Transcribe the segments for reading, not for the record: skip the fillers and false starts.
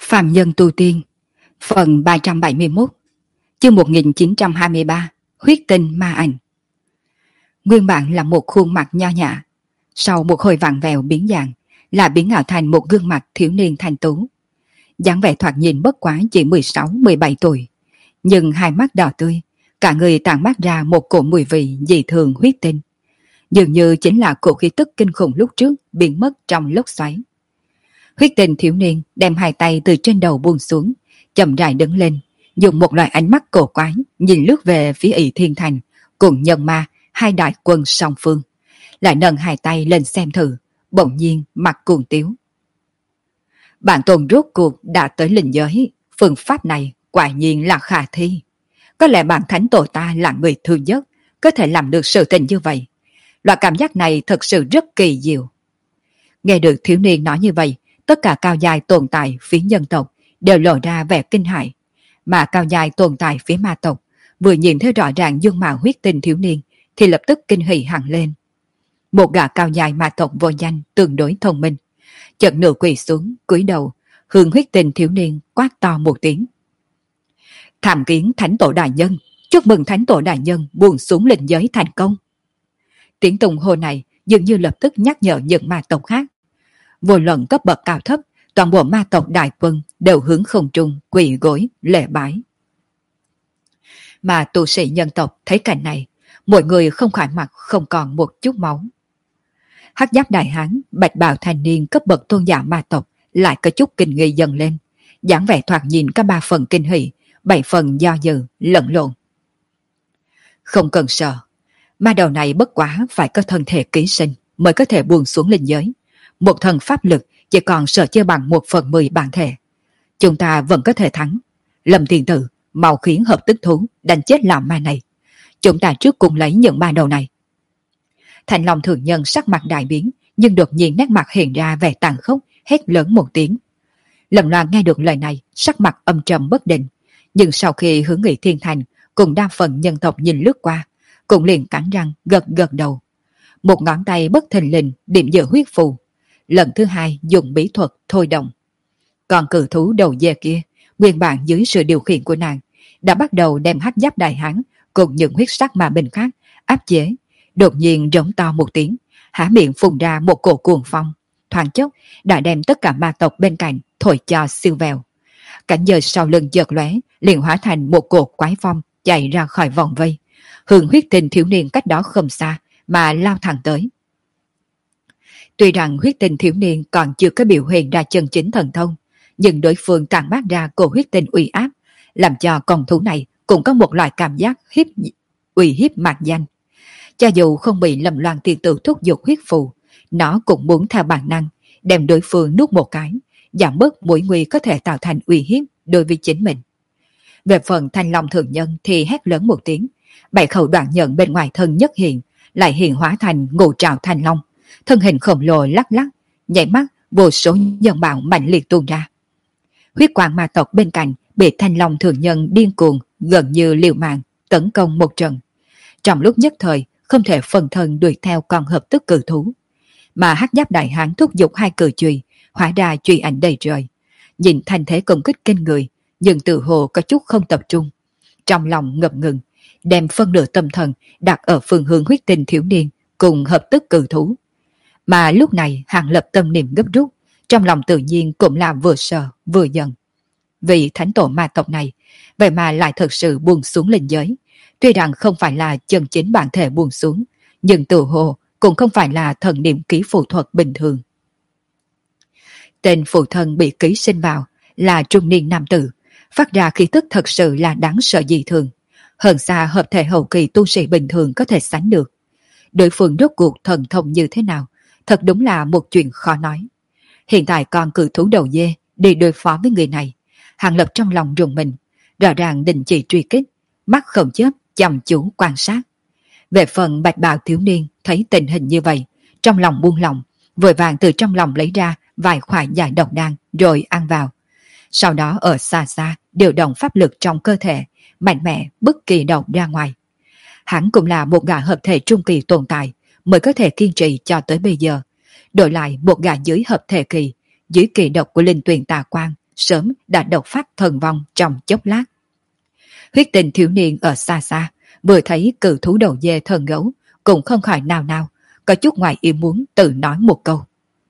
Phàm nhân tu tiên, phần 371, chương 1923, huyết tinh ma ảnh. Nguyên bản là một khuôn mặt nho nhã, sau một hồi vặn vẹo biến dạng, là biến ảo thành một gương mặt thiếu niên thanh tú. Dáng vẻ thoạt nhìn bất quá chỉ 16-17 tuổi, nhưng hai mắt đỏ tươi, cả người tản mát ra một cổ mùi vị dị thường huyết tinh. Dường như chính là cổ khí tức kinh khủng lúc trước biến mất trong lốc xoáy. Huyết tinh thiếu niên đem hai tay từ trên đầu buông xuống, chậm rãi đứng lên, dùng một loại ánh mắt cổ quái nhìn lướt về phía Ỷ Thiên Thành cùng Nhân Ma, hai đại quân song phương, lại nâng hai tay lên xem thử, bỗng nhiên mặt cuồng tiếu. Bản tôn rốt cuộc đã tới linh giới, phương pháp này quả nhiên là khả thi. Có lẽ bản thánh tổ ta là người thứ nhất có thể làm được sự tình như vậy. Loại cảm giác này thật sự rất kỳ diệu. Nghe được thiếu niên nói như vậy, tất cả cao dài tồn tại phía nhân tộc đều lộ ra vẻ kinh hãi, mà cao dài tồn tại phía ma tộc vừa nhìn thấy rõ ràng dung mạo huyết tinh thiếu niên thì lập tức kinh hỉ hẳn lên. Một gã cao dài ma tộc vô danh tương đối thông minh, chợt nửa quỳ xuống cúi đầu hướng huyết tinh thiếu niên quát to một tiếng: "Tham kiến thánh tổ đại nhân, chúc mừng thánh tổ đại nhân buông xuống linh giới thành công." Tiếng tung hô này dường như lập tức nhắc nhở những ma tộc khác. Vô luận cấp bậc cao thấp, toàn bộ ma tộc đại quân đều hướng không trung quỳ gối lễ bái. Mà tu sĩ nhân tộc thấy cảnh này, mọi người không khỏi mặt không còn một chút máu. Hắc giáp đại hán, bạch bào thanh niên cấp bậc tôn giả ma tộc lại có chút kinh nghi dần lên, dáng vẻ thoạt nhìn có 3 phần kinh hỉ, 7 phần do dự lẫn lộn. Không cần sợ, ma đầu này bất quá phải có thân thể ký sinh mới có thể buông xuống linh giới. Một thần pháp lực chỉ còn sợ chưa bằng 1/10 bản thể. Chúng ta vẫn có thể thắng. Lâm Thiên Tử, mau khiến hợp tức thú đánh chết lão ma này. Chúng ta trước cùng lấy những ma đầu này. Thành Long thường nhân sắc mặt đại biến, nhưng đột nhiên nét mặt hiện ra vẻ tàn khốc, hét lớn một tiếng. Lâm Loan nghe được lời này, sắc mặt âm trầm bất định, nhưng sau khi hướng Nghị Thiên Thành cùng đa phần nhân tộc nhìn lướt qua, cũng liền cắn răng gật gật đầu. Một ngón tay bất thình lình điểm giữa huyết phù. Lần thứ hai dùng bí thuật thôi động. Còn cự thú đầu dê kia, nguyên bản dưới sự điều khiển của nàng, đã bắt đầu đem hắc giáp đại hán cùng những huyết sắc ma binh khác áp chế. Đột nhiên rống to một tiếng, há miệng phun ra một cổ cuồng phong, thoáng chốc đã đem tất cả ma tộc bên cạnh thổi cho siêu vèo. Cảnh giới sau lưng chợt lóe, liền hóa thành một cổ quái phong chạy ra khỏi vòng vây, hướng huyết tinh thiếu niên cách đó không xa mà lao thẳng tới. Tuy rằng huyết tinh thiếu niên còn chưa có biểu hiện ra chân chính thần thông, nhưng đối phương tản mát ra cổ huyết tinh uy áp, làm cho con thú này cũng có một loại cảm giác uy hiếp mạc danh. Cho dù không bị Lâm Loan tiên tử thúc giục huyết phù, nó cũng muốn theo bản năng đem đối phương nuốt một cái, giảm bớt mối nguy có thể tạo thành uy hiếp đối với chính mình. Về phần Thanh Long thường nhân thì hét lớn một tiếng, 7 khẩu đoạn nhận bên ngoài thân nhất hiện, lại hiện hóa thành ngũ trảo thanh long, thân hình khổng lồ lắc lắc, nhảy mắt vô số nhân bạo mạnh liệt tuôn ra. Huyết quang ma tộc bên cạnh bị Thanh Long thường nhân điên cuồng gần như liều mạng tấn công một trận, trong lúc nhất thời không thể phân thân đuổi theo con hợp tức cự thú. Mà hắc giáp đại hán thúc giục 2 cự chùy, hóa ra chùy ảnh đầy trời, nhìn thành thế công kích kinh người, nhưng tự hồ có chút không tập trung, trong lòng ngập ngừng, đem phân nửa tâm thần đặt ở phương hướng huyết tinh thiếu niên cùng hợp tức cự thú. Mà lúc này Hàng Lập tâm niệm gấp rút, trong lòng tự nhiên cũng là vừa sợ vừa giận. Vì thánh tổ ma tộc này vậy mà lại thật sự buông xuống linh giới, tuy rằng không phải là chân chính bản thể buông xuống, nhưng tự hồ cũng không phải là thần niệm ký phù thuật bình thường. Tên phụ thân bị ký sinh vào là trung niên nam tử, phát ra khí tức thật sự là đáng sợ dị thường, hơn xa hợp thể hậu kỳ tu sĩ bình thường có thể sánh được. Đối phương rốt cuộc thần thông như thế nào, thật đúng là một chuyện khó nói. Hiện tại còn cự thú đầu dê để đối phó với người này, Hàng Lập trong lòng rùng mình, rõ ràng đình chỉ truy kích, mắt không chớp chăm chú quan sát. Về phần bạch bào thiếu niên thấy tình hình như vậy, trong lòng buông lòng, vội vàng từ trong lòng lấy ra vài khoả giải độc đan rồi ăn vào. Sau đó ở xa xa điều động pháp lực trong cơ thể, mạnh mẽ bức kỳ độc ra ngoài. Hắn cũng là một gã hợp thể trung kỳ tồn tại mới có thể kiên trì cho tới bây giờ. Đổi lại một gã dưới hợp thể kỳ, dưới kỳ độc của linh tuyền tà quang sớm đã độc phát thần vong trong chốc lát. Huyết tình thiếu niên ở xa xa, vừa thấy cự thú đầu dê thần gấu, cũng không khỏi nào nào, có chút ngoài ý muốn tự nói một câu.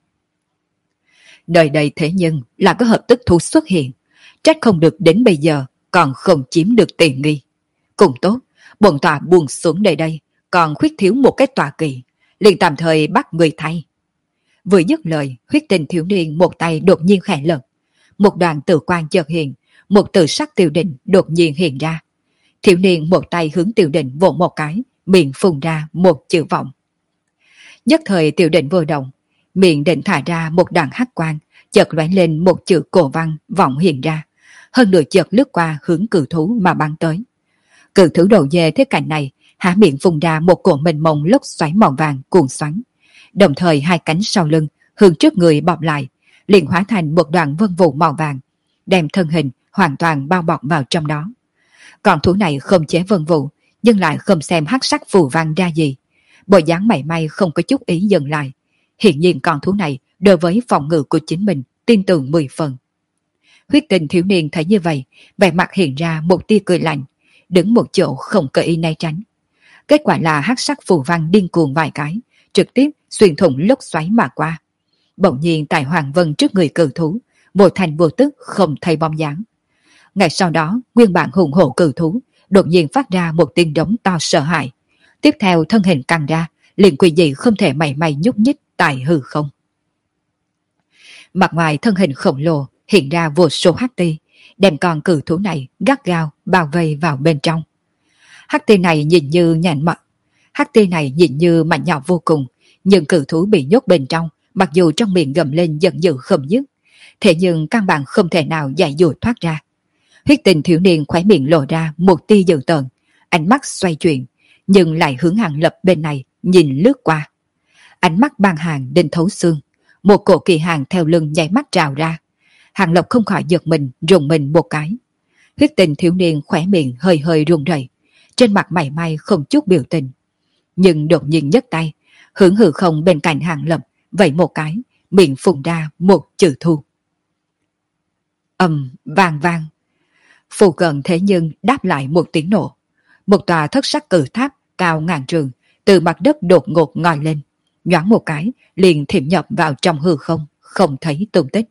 Đời đây thế nhưng là có hợp tức thú xuất hiện, trách không được đến bây giờ còn không chiếm được tiền nghi. Cũng tốt, bổn tọa buông xuống đây, còn khuyết thiếu một cái tọa kỳ, liền tạm thời bắt người thay. Vừa dứt lời, huyết tình thiếu niên một tay đột nhiên khẽ lật, một đoàn tự quan chợt hiện, một tự sắc Tiểu Định đột nhiên hiện ra. Thiếu niên một tay hướng Tiểu Định vỗ một cái, miệng phun ra một chữ vọng. Nhất thời Tiểu Định vừa động, miệng định thả ra một đoàn hắc quang, chợt lóe lên một chữ cổ văn vọng hiện ra, hơn nửa chợt lướt qua hướng cự thú mà bắn tới. Cự thú đầu dê thế cảnh này, há miệng phun ra một cổ mênh mông lốc xoáy màu vàng cuồn xoắn, đồng thời hai cánh sau lưng hướng trước người bọc lại, liền hóa thành một đoàn vân vụ màu vàng, đem thân hình hoàn toàn bao bọc vào trong đó. Con thú này không chế vân vụ, nhưng lại không xem hắc sắc phù văn ra gì, bộ dáng mảy may không có chút ý dừng lại. Hiện nhiên con thú này đối với phòng ngự của chính mình tin tưởng 10 phần. Huyết tình thiếu niên thấy như vậy, vẻ mặt hiện ra một tia cười lạnh, đứng một chỗ không có ý né tránh. Kết quả là hắc sắc phù văn điên cuồng vài cái, trực tiếp xuyên thủng lốc xoáy mà qua. Bỗng nhiên tại Hoàng Vân trước người cự thú, vô thành vô tức không thấy bóng dáng. Ngay sau đó, nguyên bản hùng hổ cự thú đột nhiên phát ra một tiếng đống to sợ hãi. Tiếp theo thân hình căng ra, liền quỷ dị không thể mảy may nhúc nhích tại hư không. Mặt ngoài thân hình khổng lồ hiện ra vô số hắc ti, đem con cự thú này gắt gao bao vây vào bên trong. Hắc ti này nhìn như mạnh nhỏ vô cùng, nhưng cự thú bị nhốt bên trong, mặc dù trong miệng gầm lên giận dữ không dứt, thế nhưng căn bản không thể nào giải dụa thoát ra. Huyết tình thiếu niên khóe miệng lộ ra một tia dữ tợn, ánh mắt xoay chuyển, nhưng lại hướng Hàng Lập bên này nhìn lướt qua. Ánh mắt băng hàng đến thấu xương, một cổ kỳ hàng theo lưng nháy mắt trào ra. Hàng Lập không khỏi giật mình, rùng mình một cái. Huyết tình thiếu niên khóe miệng hơi hơi run rẩy, trên mặt mảy may không chút biểu tình, nhưng đột nhiên nhấc tay hướng hư không bên cạnh Hàng Lập vẫy một cái, miệng phun ra một chữ thu. Vang vang, phù cận thế nhưng đáp lại một tiếng nổ. Một tòa thất sắc cự tháp cao ngàn trường từ mặt đất đột ngột ngoi lên, nhoáng một cái liền thiểm nhập vào trong hư không, không thấy tung tích.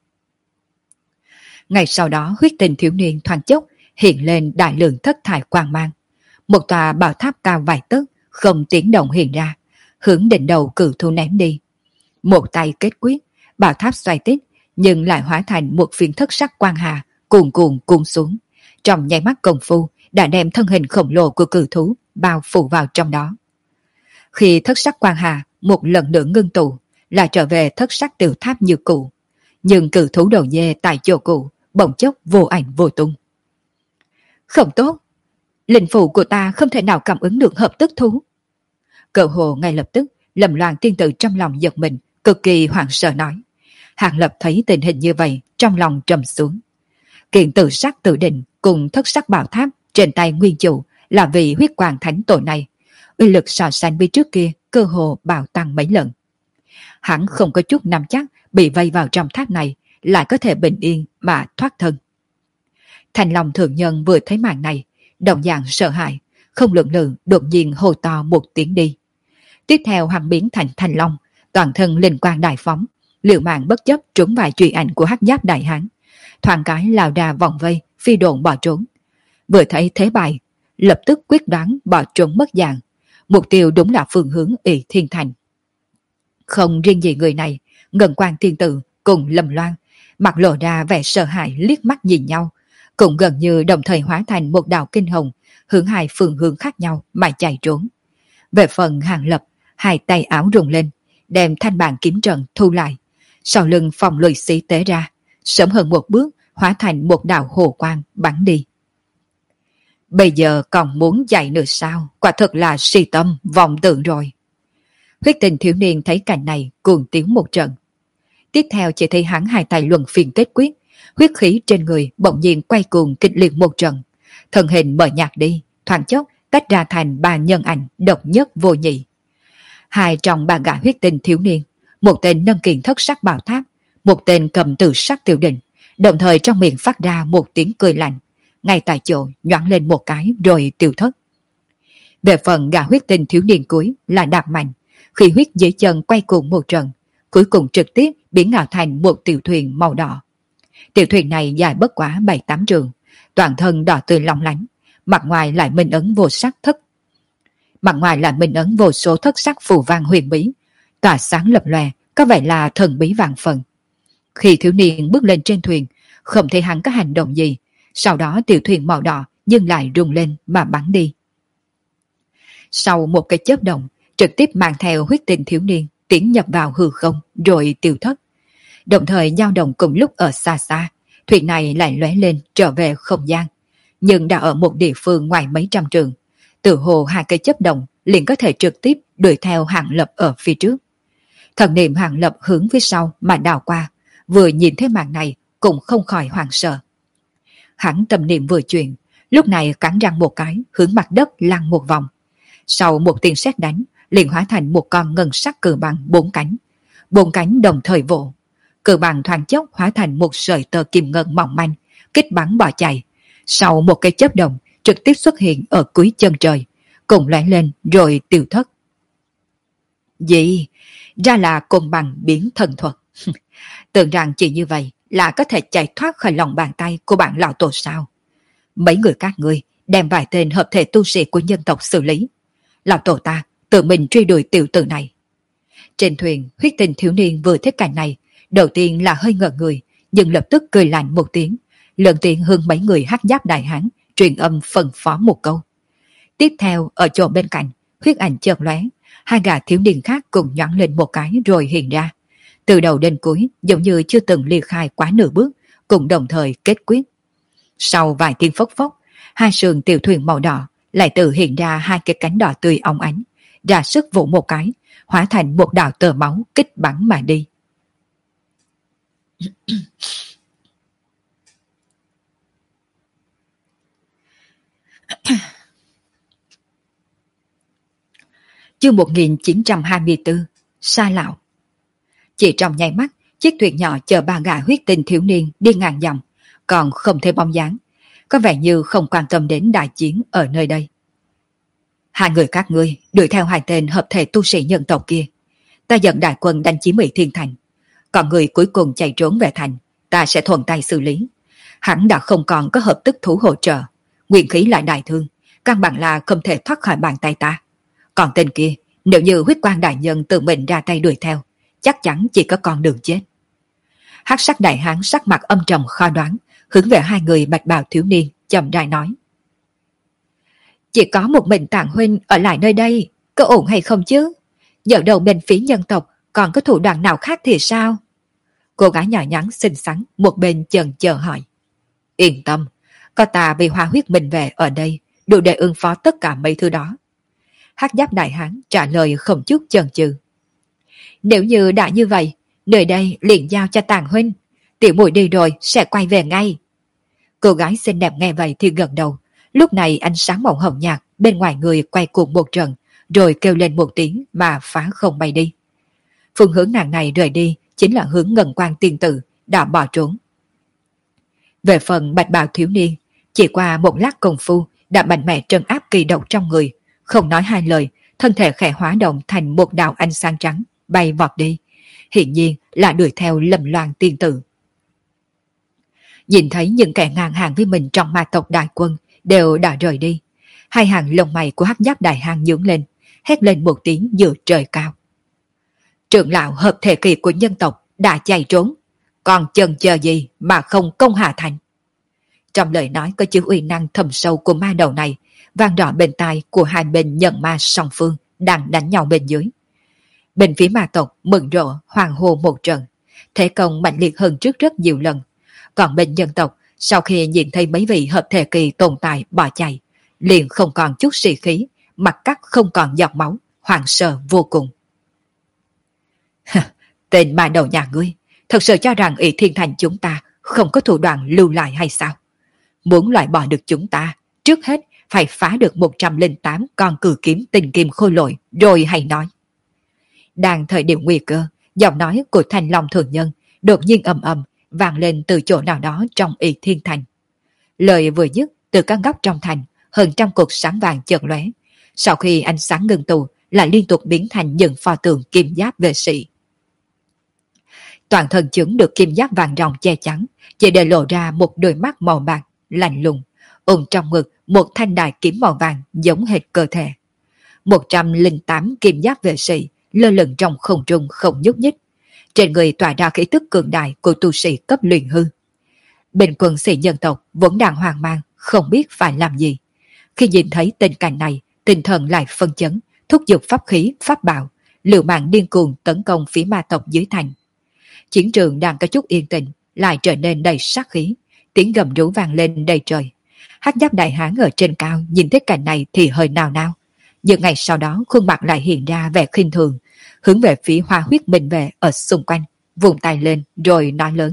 Ngày sau đó huyết tình thiếu niên thoáng chốc hiện lên đại lượng thất thải quang mang. Một tòa bảo tháp cao vài tấc không tiếng động hiện ra, hướng đỉnh đầu cự thú ném đi. Một tay kết quyết, bảo tháp xoay tít, nhưng lại hóa thành một phiến thất sắc quang hà cuồn cuộn cuốn xuống. Trong nháy mắt công phu đã đem thân hình khổng lồ của cự thú bao phủ vào trong đó. Khi thất sắc quang hà một lần nữa ngưng tụ, là trở về thất sắc tiểu tháp như cũ, nhưng cự thú đầu dê tại chỗ cũ bỗng chốc vô ảnh vô tung. Không tốt, linh phù của ta không thể nào cảm ứng được hợp tức thú. Cự hồ ngay lập tức Lâm Loan tiên tử trong lòng giật mình, cực kỳ hoảng sợ nói. Hàng Lập thấy tình hình như vậy, trong lòng trầm xuống. Kiện tự sắc tự định cùng thất sắc bảo tháp trên tay nguyên chủ là vì huyết quang thánh tổ này, uy lực so sánh với trước kia cơ hồ bạo tăng mấy lần. Hắn không có chút nắm chắc bị vây vào trong tháp này lại có thể bình yên mà thoát thân. Thành Long thượng nhân vừa thấy màn này, đồng dạng sợ hãi, không lượng lự đột nhiên hô to một tiếng đi. Tiếp theo hắn biến thành Thành Long, toàn thân linh quang đại phóng, liều mạng bất chấp trúng vài truy ảnh của hắc giáp đại hán, thoáng cái lao ra vòng vây, phi độn bỏ trốn. Vừa thấy thế bại, lập tức quyết đoán bỏ trốn mất dạng, mục tiêu đúng là phương hướng Ỷ Thiên Thành. Không riêng gì người này, Ngân Quang tiên tử cùng Lâm Loan mặt lộ ra vẻ sợ hãi liếc mắt nhìn nhau, cũng gần như đồng thời hóa thành một đạo kinh hồng, hướng hai phương hướng khác nhau mà chạy trốn. Về phần Hàng Lập, hai tay áo rung lên, đem thanh bàn kiếm trận thu lại, sau lưng phòng lùi xí tế ra, sớm hơn một bước hóa thành một đạo hồ quang bắn đi. Bây giờ còn muốn chạy nữa sao? Quả thật là si tâm vọng tưởng rồi. Huyết tình thiếu niên thấy cảnh này cuồng tiếng một trận. Tiếp theo chỉ thấy hắn hai tay luân phiên kết quyết, huyết khí trên người bỗng nhiên quay cuồng kịch liệt một trận, thân hình mờ nhạt đi, thoáng chốc tách ra thành ba nhân ảnh độc nhất vô nhị. Hai trong ba gã huyết tình thiếu niên, một tên nâng kiện thất sắc bảo tháp, một tên cầm tự sắc tiểu định, đồng thời trong miệng phát ra một tiếng cười lạnh, ngay tại chỗ nhoáng lên một cái rồi tiêu thất. Về phần gã huyết tinh thiếu niên cuối là đạp mạnh, khi huyết dưới chân quay cuồng một trận, cuối cùng trực tiếp biến ngạo thành một tiểu thuyền màu đỏ. Tiểu thuyền này dài bất quá 7-8 trượng, toàn thân đỏ tươi long lánh, mặt ngoài lại minh ấn vô số thất sắc phù vang huyền bí, tỏa sáng lập lòe, có vẻ là thần bí vạn phần. Khi thiếu niên bước lên trên thuyền, không thấy hắn có hành động gì, sau đó tiểu thuyền màu đỏ dừng lại rung lên mà bắn đi. Sau một cái chớp động, trực tiếp mang theo huyết tinh thiếu niên tiến nhập vào hư không rồi tiêu thất. Đồng thời dao động cùng lúc ở xa xa, thuyền này lại lóe lên trở về không gian, nhưng đã ở một địa phương ngoài mấy trăm trường. Từ hồ hai cây chớp động liền có thể trực tiếp đuổi theo Hàng Lập ở phía trước. Thần niệm Hàng Lập hướng phía sau mà đào qua, vừa nhìn thấy màn này cũng không khỏi hoảng sợ. Hắn tâm niệm vừa chuyển, lúc này cắn răng một cái hướng mặt đất lăn một vòng. Sau một tiếng sét đánh, liền hóa thành một con ngân sắc cự bằng bốn cánh đồng thời vỗ. Cự bằng thoáng chốc hóa thành một sợi tơ kim ngân mỏng manh, kích bắn bỏ chạy. Sau một cái chớp động, trực tiếp xuất hiện ở cuối chân trời, cùng lóe lên rồi tiêu thất. Gì? Ra là côn bằng biến thần thuật. Tưởng rằng chỉ như vậy là có thể chạy thoát khỏi lòng bàn tay của bạn lão tổ sao? Mấy người các ngươi đem vài tên hợp thể tu sĩ của nhân tộc xử lý. Lão tổ ta tự mình truy đuổi tiểu tử này. Trên thuyền, huyết tình thiếu niên vừa thấy cảnh này, đầu tiên là hơi ngợn người, nhưng lập tức cười lạnh một tiếng, lần tiếng hướng mấy người hắc giáp đại hán truyền âm phân phó một câu. Tiếp theo ở chỗ bên cạnh, huyết ảnh chợt lóe, hai gã thiếu niên khác cùng nhoáng lên một cái rồi hiện ra. Từ đầu đến cuối giống như chưa từng ly khai quá nửa bước, cùng đồng thời kết quyết. Sau vài tiếng phốc phốc, hai sườn tiểu thuyền màu đỏ lại tự hiện ra hai cái cánh đỏ tươi óng ánh, ra sức vỗ một cái, hóa thành một đạo tơ máu kích bắn mà đi. Chương 1924, Sa Lão. Chỉ trong nháy mắt, chiếc thuyền nhỏ chở ba gã huyết tinh thiếu niên đi ngàn dặm, còn không thấy bóng dáng, có vẻ như không quan tâm đến đại chiến ở nơi đây. Hai người các ngươi đuổi theo hai tên hợp thể tu sĩ nhân tộc kia, ta dẫn đại quân đánh chiếm Mỹ Thiên Thành, còn người cuối cùng chạy trốn về thành, ta sẽ thuận tay xử lý. Hắn đã không còn có hợp tức thú hỗ trợ, nguyên khí lại đại thương, căn bản là không thể thoát khỏi bàn tay ta. Còn tên kia, nếu như huyết quan đại nhân tự mình ra tay đuổi theo, chắc chắn chỉ có con đường chết. Hắc sắc đại hán sắc mặt âm trầm khó đoán, hướng về hai người bạch bào thiếu niên chậm rãi nói: chỉ có một mình Tạng huynh ở lại nơi đây, có ổn hay không chứ? Giờ đầu bên phía nhân tộc còn có thủ đoạn nào khác thì sao? Cô gái nhỏ nhắn xinh xắn một bên chần chờ hỏi. Yên tâm, có ta vì hoa huyết mình về ở đây, đủ để ứng phó tất cả mấy thứ đó. Hắc giáp đại hán trả lời không chút chần chừ. Nếu như đã như vậy, nơi đây liền giao cho Tạng huynh, tiểu muội đi rồi sẽ quay về ngay. Cô gái xinh đẹp nghe vậy thì gật đầu. Lúc này ánh sáng màu hồng nhạt bên ngoài người quay cuồng một trận, rồi kêu lên một tiếng mà phá không bay đi. Phương hướng nàng này rời đi chính là hướng Ngân Quang tiên tử đã bỏ trốn. Về phần bạch bào thiếu niên, chỉ qua một lát công phu đã mạnh mẽ trấn áp kỳ độc trong người, không nói hai lời, thân thể khẽ hóa động thành một đạo ánh sáng trắng bay vọt đi, hiển nhiên là đuổi theo Lâm Loan tiên tử. Nhìn thấy những kẻ ngang hàng với mình trong ma tộc đại quân đều đã rời đi, hai hàng lông mày của hắc giáp đại hán nhướng lên, hét lên một tiếng giữa trời cao. Trưởng lão hợp thể kỳ của nhân tộc đã chạy trốn, còn chần chờ gì mà không công hạ thành? Trong lời nói có chứa uy năng thầm sâu của ma đầu này, vang rõ bên tai của hai bên nhận ma song phương đang đánh nhau bên dưới. Bên phía ma tộc mừng rỡ hoàng hô một trận, thế công mạnh liệt hơn trước rất nhiều lần. Còn bên nhân tộc, sau khi nhìn thấy mấy vị hợp thể kỳ tồn tại bỏ chạy, liền không còn chút sĩ khí, mặt cắt không còn giọt máu, hoảng sợ vô cùng. Tên ma đầu nhà ngươi, thật sự cho rằng Ỷ Thiên Thành chúng ta không có thủ đoạn lưu lại hay sao? Muốn loại bỏ được chúng ta, trước hết phải phá được 108 con cử kiếm tinh kim khôi lỗi rồi hay nói. Đang thời điểm nguy cơ, giọng nói của Thanh Long thường nhân đột nhiên ầm ầm vang lên từ chỗ nào đó trong Y Thiên Thành. Lời vừa dứt, từ các góc trong thành, hơn trăm cột sáng vàng chợt lóe. Sau khi ánh sáng ngừng tụ, lại liên tục biến thành những pho tượng kim giáp vệ sĩ. Toàn thân chúng được kim giáp vàng ròng che chắn, chỉ để lộ ra một đôi mắt màu bạc, lạnh lùng, ôm trong ngực một thanh đại kiếm màu vàng giống hệt cơ thể. 108 kim giáp vệ sĩ lơ lửng trong không trung không nhúc nhích. Trên người tỏa ra khí tức cường đại của tu sĩ cấp luyện hư. Bên quân sĩ nhân tộc vốn đang hoang mang, không biết phải làm gì. Khi nhìn thấy tình cảnh này, tinh thần lại phân chấn, thúc giục pháp khí, pháp bảo, liều mạng điên cuồng tấn công phía ma tộc dưới thành. Chiến trường đang có chút yên tĩnh, lại trở nên đầy sát khí, tiếng gầm rú vang lên đầy trời. Hắc giáp đại hán ở trên cao nhìn thấy cảnh này thì hơi nao nao, nhưng ngày sau đó khuôn mặt lại hiện ra vẻ khinh thường, hướng về phía Hoa Huyết Minh Vệ ở xung quanh, vùng tay lên rồi nói lớn: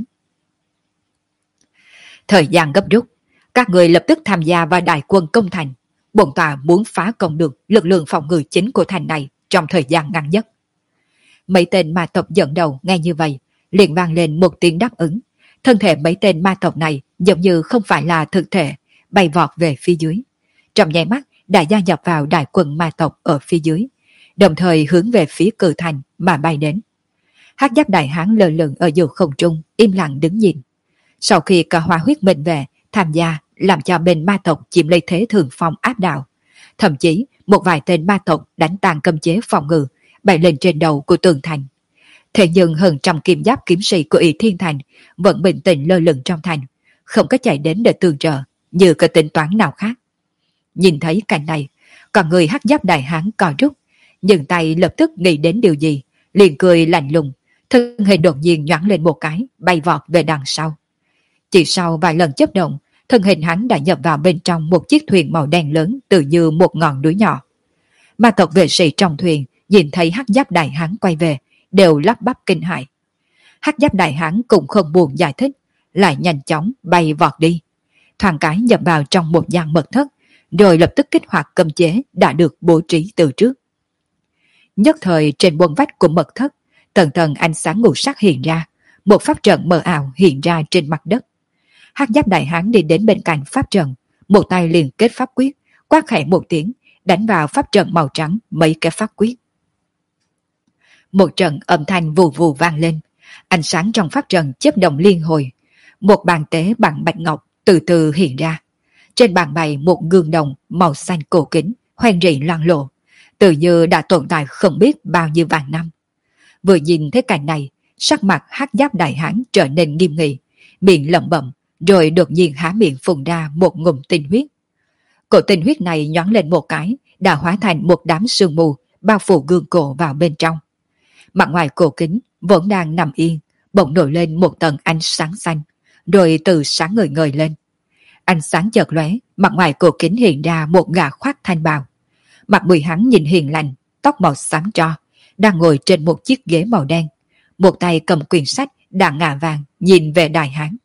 thời gian gấp rút, các người lập tức tham gia vào đại quân công thành. Bổn tọa muốn phá công được lực lượng phòng ngự chính của thành này trong thời gian ngắn nhất. Mấy tên ma tộc dẫn đầu nghe như vậy, liền vang lên một tiếng đáp ứng. Thân thể mấy tên ma tộc này giống như không phải là thực thể, bay vọt về phía dưới. Trong nháy mắt đã gia nhập vào đại quân ma tộc ở phía dưới, đồng thời hướng về phía cử thành mà bay đến. Hắc giáp đại hán lơ lửng ở giữa không trung, im lặng đứng nhìn. Sau khi cả Hoa Huyết Minh Vệ tham gia, làm cho bên ma tộc chiếm lấy thế thượng phong áp đảo. Thậm chí một vài tên ma tộc đánh tan cấm chế phòng ngự, bay lên trên đầu của tường thành. Thế nhưng hơn trăm kim giáp kiếm sĩ của Y Thiên Thành vẫn bình tĩnh lơ lửng trong thành, không có chạy đến để tương trợ như có tính toán nào khác. Nhìn thấy cảnh này, còn người hắc giáp đại hán co rút, nhưng tay lập tức nghĩ đến điều gì, liền cười lạnh lùng, thân hình đột nhiên nhoáng lên một cái, bay vọt về đằng sau. Chỉ sau vài lần chớp động, thân hình hắn đã nhập vào bên trong một chiếc thuyền màu đen lớn tự như một ngọn núi nhỏ. Ma tộc vệ sĩ trong thuyền nhìn thấy hắc giáp đại hán quay về, đều lắp bắp kinh hãi. Hắc giáp đại hán cũng không buồn giải thích, lại nhanh chóng bay vọt đi, thoáng cái nhập vào trong một gian mật thất, rồi lập tức kích hoạt cấm chế đã được bố trí từ trước. Nhất thời trên buồng vách của mật thất, tầng tầng ánh sáng ngũ sắc hiện ra, một pháp trận mờ ảo hiện ra trên mặt đất. Hắc giáp đại hán đi đến bên cạnh pháp trận, một tay liền kết pháp quyết, quát khẽ một tiếng, đánh vào pháp trận màu trắng mấy cái pháp quyết. Một trận âm thanh vù vù vang lên, ánh sáng trong pháp trận chớp động liên hồi. Một bàn tế bằng bạch ngọc từ từ hiện ra. Trên bàn bày một gương đồng màu xanh cổ kính, hoen rỉ loang lộ, tự như đã tồn tại không biết bao nhiêu vạn năm. Vừa nhìn thấy cảnh này, sắc mặt hắc giáp đại hán trở nên nghiêm nghị, miệng lẩm bẩm, rồi đột nhiên há miệng phun ra một ngụm tinh huyết. Cổ tinh huyết này nhoáng lên một cái, đã hóa thành một đám sương mù, bao phủ gương cổ vào bên trong. Mặt ngoài cổ kính vẫn đang nằm yên, bỗng nổi lên một tầng ánh sáng xanh, rồi từ sáng ngời ngời lên. Ánh sáng chợt lóe, mặt ngoài cổ kính hiện ra một gã khoác thanh bào. Mặt mũi hắn nhìn hiền lành, tóc màu xám tro, đang ngồi trên một chiếc ghế màu đen, một tay cầm quyển sách đang ngả vàng nhìn về đại hán.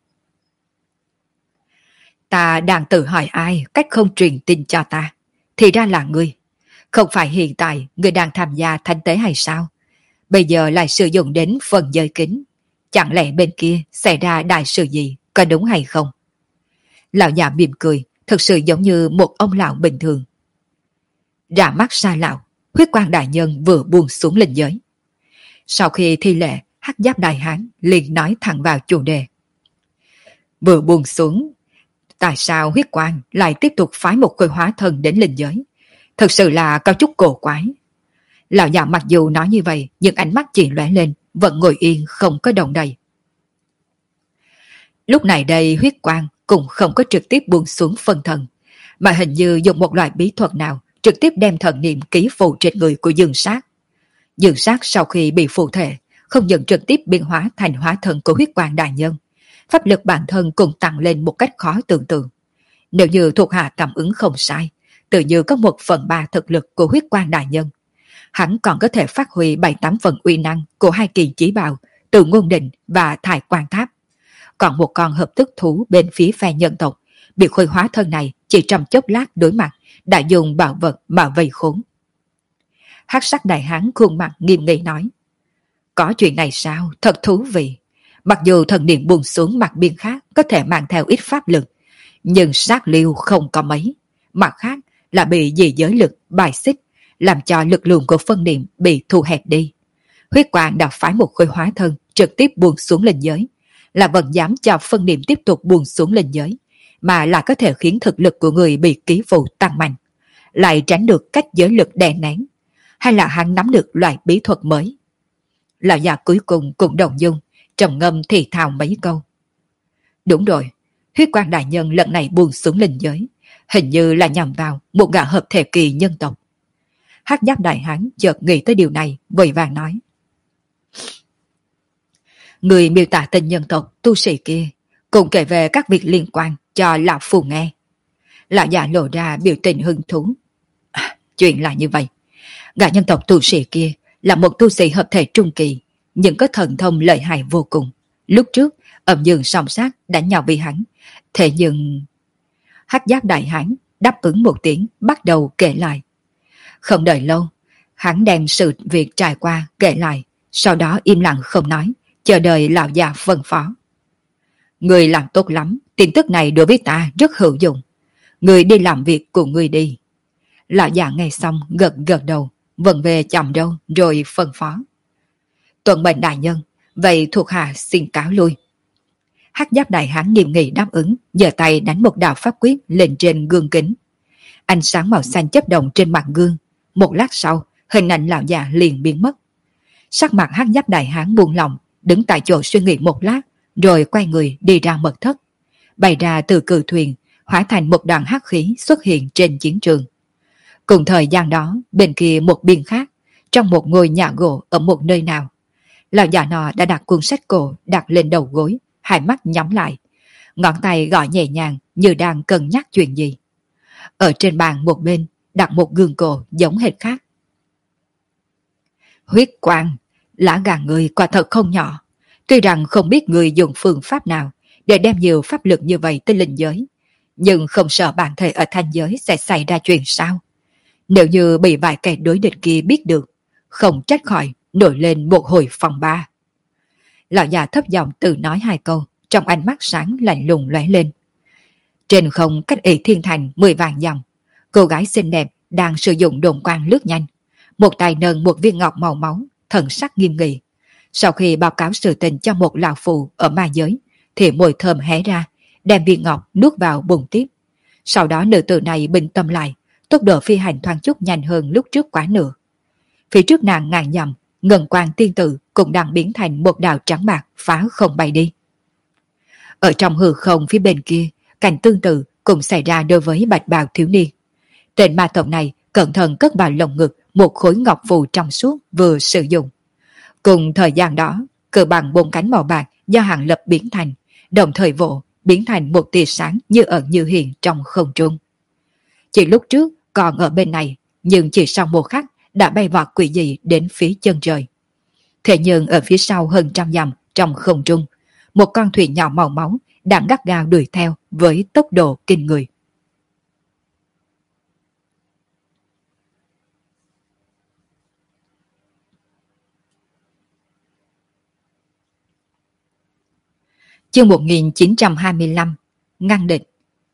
Ta đang tự hỏi ai cách không truyền tin cho ta, thì ra là ngươi. Không phải hiện tại ngươi đang tham gia thánh tế hay sao? Bây giờ lại sử dụng đến phần giới kính. Chẳng lẽ bên kia xảy ra đại sự gì, có đúng hay không? Lão già mỉm cười, thực sự giống như một ông lão bình thường. Ra mắt xa lão, huyết quang đại nhân vừa buông xuống linh giới. Sau khi thi lễ, hắc giáp đại hán liền nói thẳng vào chủ đề. Vừa buông xuống, tại sao huyết quang lại tiếp tục phái một khôi hóa thần đến linh giới? Thực sự là có chút cổ quái. Lão già mặc dù nói như vậy, nhưng ánh mắt chỉ lóe lên, vẫn ngồi yên không có động đậy. Lúc này đây huyết quang cũng không có trực tiếp buông xuống phân thần, mà hình như dùng một loại bí thuật nào trực tiếp đem thần niệm ký phụ trên người của Dương Sát. Dương Sát sau khi bị phụ thể, không những trực tiếp biến hóa thành hóa thân của huyết quang đại nhân, pháp lực bản thân cũng tăng lên một cách khó tưởng tượng. Nếu như thuộc hạ cảm ứng không sai, tự như có 1/3 thực lực của huyết quang đại nhân, hắn còn có thể phát huy 7-8 phần uy năng của hai kỳ chí bào Từ Ngôn Định và Thải Quan Tháp. Còn một con hợp tức thú bên phía phe nhân tộc, bị khôi hóa thân này chỉ trong chốc lát đối mặt đã dùng bảo vật mà vây khốn. Hắc sắc đại hán khuôn mặt nghiêm nghị nói: có chuyện này sao? Thật thú vị. Mặc dù thần niệm buông xuống mặt biên khác có thể mang theo ít pháp lực, nhưng sát lưu không có mấy. Mặt khác là bị dị giới lực bài xích, làm cho lực lượng của phân niệm bị thu hẹp đi. Huyết quang đã phái một khối hóa thân trực tiếp buông xuống linh giới, là vẫn dám cho phân niệm tiếp tục buông xuống linh giới, mà là có thể khiến thực lực của người bị ký phụ tăng mạnh, lại tránh được cách giới lực đè nén, hay là hắn nắm được loại bí thuật mới. Lão già cuối cùng cũng đồng dung, trầm ngâm thì thào mấy câu. Đúng rồi, huyết quang đại nhân lần này buông xuống linh giới, hình như là nhằm vào một gã hợp thể kỳ nhân tộc. Hắc Giáp đại hán chợt nghĩ tới điều này, vội vàng nói. Người miêu tả tên nhân tộc tu sĩ kia, cùng kể về các việc liên quan cho lão phù nghe. Lão già lộ ra biểu tình hứng thú. Chuyện là như vậy, gã nhân tộc tu sĩ kia là một tu sĩ hợp thể trung kỳ, nhưng có thần thông lợi hại vô cùng. Lúc trước âm dương song sát đánh nhau với hắn, thế nhưng... Hắc Giáp đại hán đáp ứng một tiếng, bắt đầu kể lại. Không đợi lâu, hắn đem sự việc trải qua kể lại, sau đó im lặng không nói, chờ đợi lão già phân phó. Người làm tốt lắm, tin tức này đối với ta rất hữu dụng. Người đi làm việc của người đi. Lão già nghe xong gật gật đầu, vần về chầm râu rồi phân phó. Tuần mệnh đại nhân, vậy thuộc hạ xin cáo lui. Hắc Giáp đại hán nghiêm nghị đáp ứng, giơ tay đánh một đạo pháp quyết lên trên gương kính. Ánh sáng màu xanh chớp động trên mặt gương, một lát sau, hình ảnh lão già liền biến mất. Sắc mặt Hắc Giáp đại hán buông lỏng, đứng tại chỗ suy nghĩ một lát, rồi quay người đi ra mật thất, bay ra từ cự thuyền, hóa thành một đoàn hắc khí xuất hiện trên chiến trường. Cùng thời gian đó, bên kia một biên khác, trong một ngôi nhà gỗ ở một nơi nào, lão già nọ đã đặt cuốn sách cổ đặt lên đầu gối, hai mắt nhắm lại, ngón tay gõ nhẹ nhàng như đang cân nhắc chuyện gì. Ở trên bàn một bên đặt một gương cổ giống hệt khác. Huyết quang, lá gan người quả thật không nhỏ. Tuy rằng không biết người dùng phương pháp nào để đem nhiều pháp lực như vậy tới linh giới, nhưng không sợ bản thể ở thanh giới sẽ xảy ra chuyện sao? Nếu như bị vài kẻ đối địch kia biết được, không trách khỏi nổi lên một hồi phòng ba. Lão già thấp giọng tự nói hai câu, trong ánh mắt sáng lạnh lùng lóe lên. Trên không cách ỷ thiên thành 10 vạn dặm, cô gái xinh đẹp đang sử dụng đồn quang lướt nhanh, một tay nâng một viên ngọc màu máu, thần sắc nghiêm nghị. Sau khi báo cáo sự tình cho một lão phù ở ma giới, thì môi thơm hé ra, đem viên ngọc nuốt vào bụng tiếp. Sau đó nữ tử này bình tâm lại, tốc độ phi hành thoáng chút nhanh hơn lúc trước quá nửa. Phía trước nàng ngàn dặm, ngân quang tiên tử cũng đang biến thành một đạo trắng bạc phá không bay đi. Ở trong hư không phía bên kia, cảnh tương tự cũng xảy ra đối với bạch bào thiếu niên. Tên ma tộc này cẩn thận cất vào lồng ngực một khối ngọc phù trong suốt vừa sử dụng. Cùng thời gian đó, cự bằng 4 cánh màu bạc do Hàng Lập biến thành, đồng thời vỗ biến thành một tia sáng như ẩn như hiện trong không trung. Chỉ lúc trước còn ở bên này, nhưng chỉ sau một khắc đã bay vọt quỷ dị đến phía chân trời. Thế nhưng ở phía sau hơn 100 dặm trong không trung, một con thuyền nhỏ màu máu đang gắt gao đuổi theo với tốc độ kinh người. Chương 1925, ngăn địch.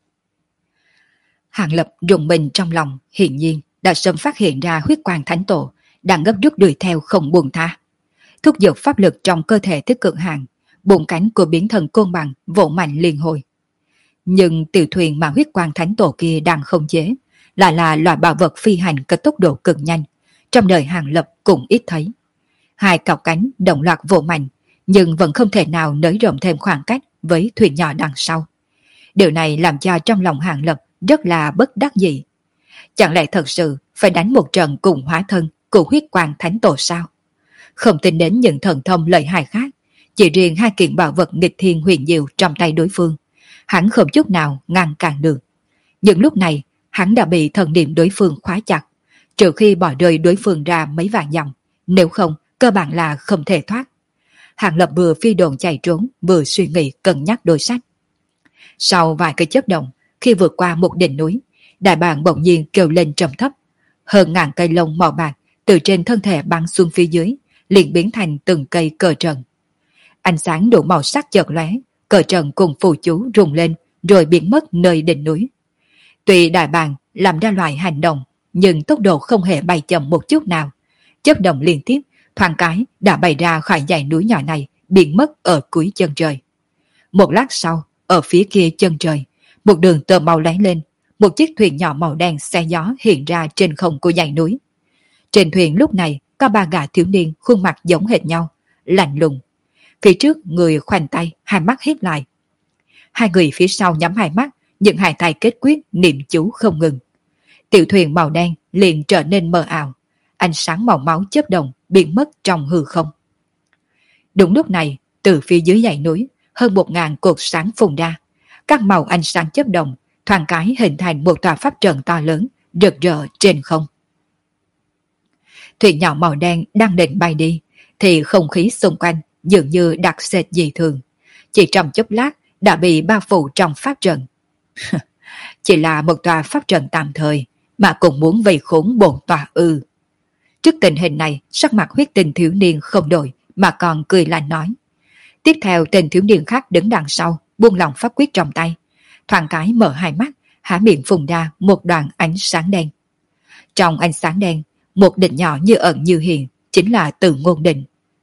Hàng Lập rùng mình trong lòng, hiển nhiên đã sớm phát hiện ra huyết quang thánh tổ đang gấp rút đuổi theo không buông tha. Thúc giục pháp lực trong cơ thể tích cực hàng, 4 cánh của biến thần côn bằng vỗ mạnh liên hồi. Nhưng tiểu thuyền mà huyết quang thánh tổ kia đang khống chế lại là loại bảo vật phi hành có tốc độ cực nhanh, trong đời Hàng Lập cũng ít thấy. Hai cọc cánh đồng loạt vỗ mạnh, nhưng vẫn không thể nào nới rộng thêm khoảng cách với thuyền nhỏ đằng sau. Điều này làm cho trong lòng Hàng Lập rất là bất đắc dĩ. Chẳng lẽ thật sự phải đánh một trận cùng hóa thân của huyết quang thánh tổ sao? Không tính đến những thần thông lợi hại khác, chỉ riêng hai kiện bảo vật nghịch thiên huyền diệu trong tay đối phương, hắn không chút nào ngăn cản được. Nhưng lúc này hắn đã bị thần niệm đối phương khóa chặt, trừ khi bỏ rơi đối phương ra mấy vạn dặm, nếu không cơ bản là không thể thoát. Hàng Lập vừa phi đồn chạy trốn vừa suy nghĩ cân nhắc đối sách. Sau vài cái chớp động, khi vượt qua một đỉnh núi, đại bàng bỗng nhiên kêu lên trầm thấp, hơn ngàn cây lông màu bạc từ trên thân thể băng xuống phía dưới, liền biến thành từng cây cờ trận. Ánh sáng đủ màu sắc chợt lóe, cờ trần cùng phù chú rung lên rồi biến mất nơi đỉnh núi. Tuy đại bàng làm ra loại hành động, nhưng tốc độ không hề bay chậm một chút nào. Chớp động liên tiếp, thoáng cái đã bay ra khỏi dãy núi nhỏ này, biến mất ở cuối chân trời. Một lát sau, ở phía kia chân trời, một đường tơ màu lóe lên, một chiếc thuyền nhỏ màu đen xe gió hiện ra trên không của dãy núi. Trên thuyền lúc này có ba gã thiếu niên khuôn mặt giống hệt nhau, lạnh lùng. Phía trước người khoanh tay, hai mắt híp lại. Hai người phía sau nhắm hai mắt, nhưng hai tay kết quyết niệm chú không ngừng. Tiểu thuyền màu đen liền trở nên mờ ảo, ánh sáng màu máu chớp động biến mất trong hư không. Đúng lúc này, từ phía dưới dãy núi, hơn 1000 cột sáng phùng ra, các màu ánh sáng chớp động, thoáng cái hình thành một tòa pháp trận to lớn, rực rỡ trên không. Thuyền nhỏ màu đen đang định bay đi, thì không khí xung quanh dường như đặc sệt dị thường, chỉ trong chốc lát đã bị bao phủ trong pháp trận. Chỉ là một tòa pháp trận tạm thời mà cũng muốn vây khốn bổn tòa ư? Trước tình hình này, sắc mặt Huyết Tinh thiếu niên không đổi mà còn cười lạnh nói. Tiếp theo tên thiếu niên khác đứng đằng sau buông lỏng pháp quyết trong tay, thoáng cái mở hai mắt, há miệng phun ra một đoàn ánh sáng đen. Trong ánh sáng đen, một định nhỏ như ẩn như hiện, chính là Từ Ngôn Định.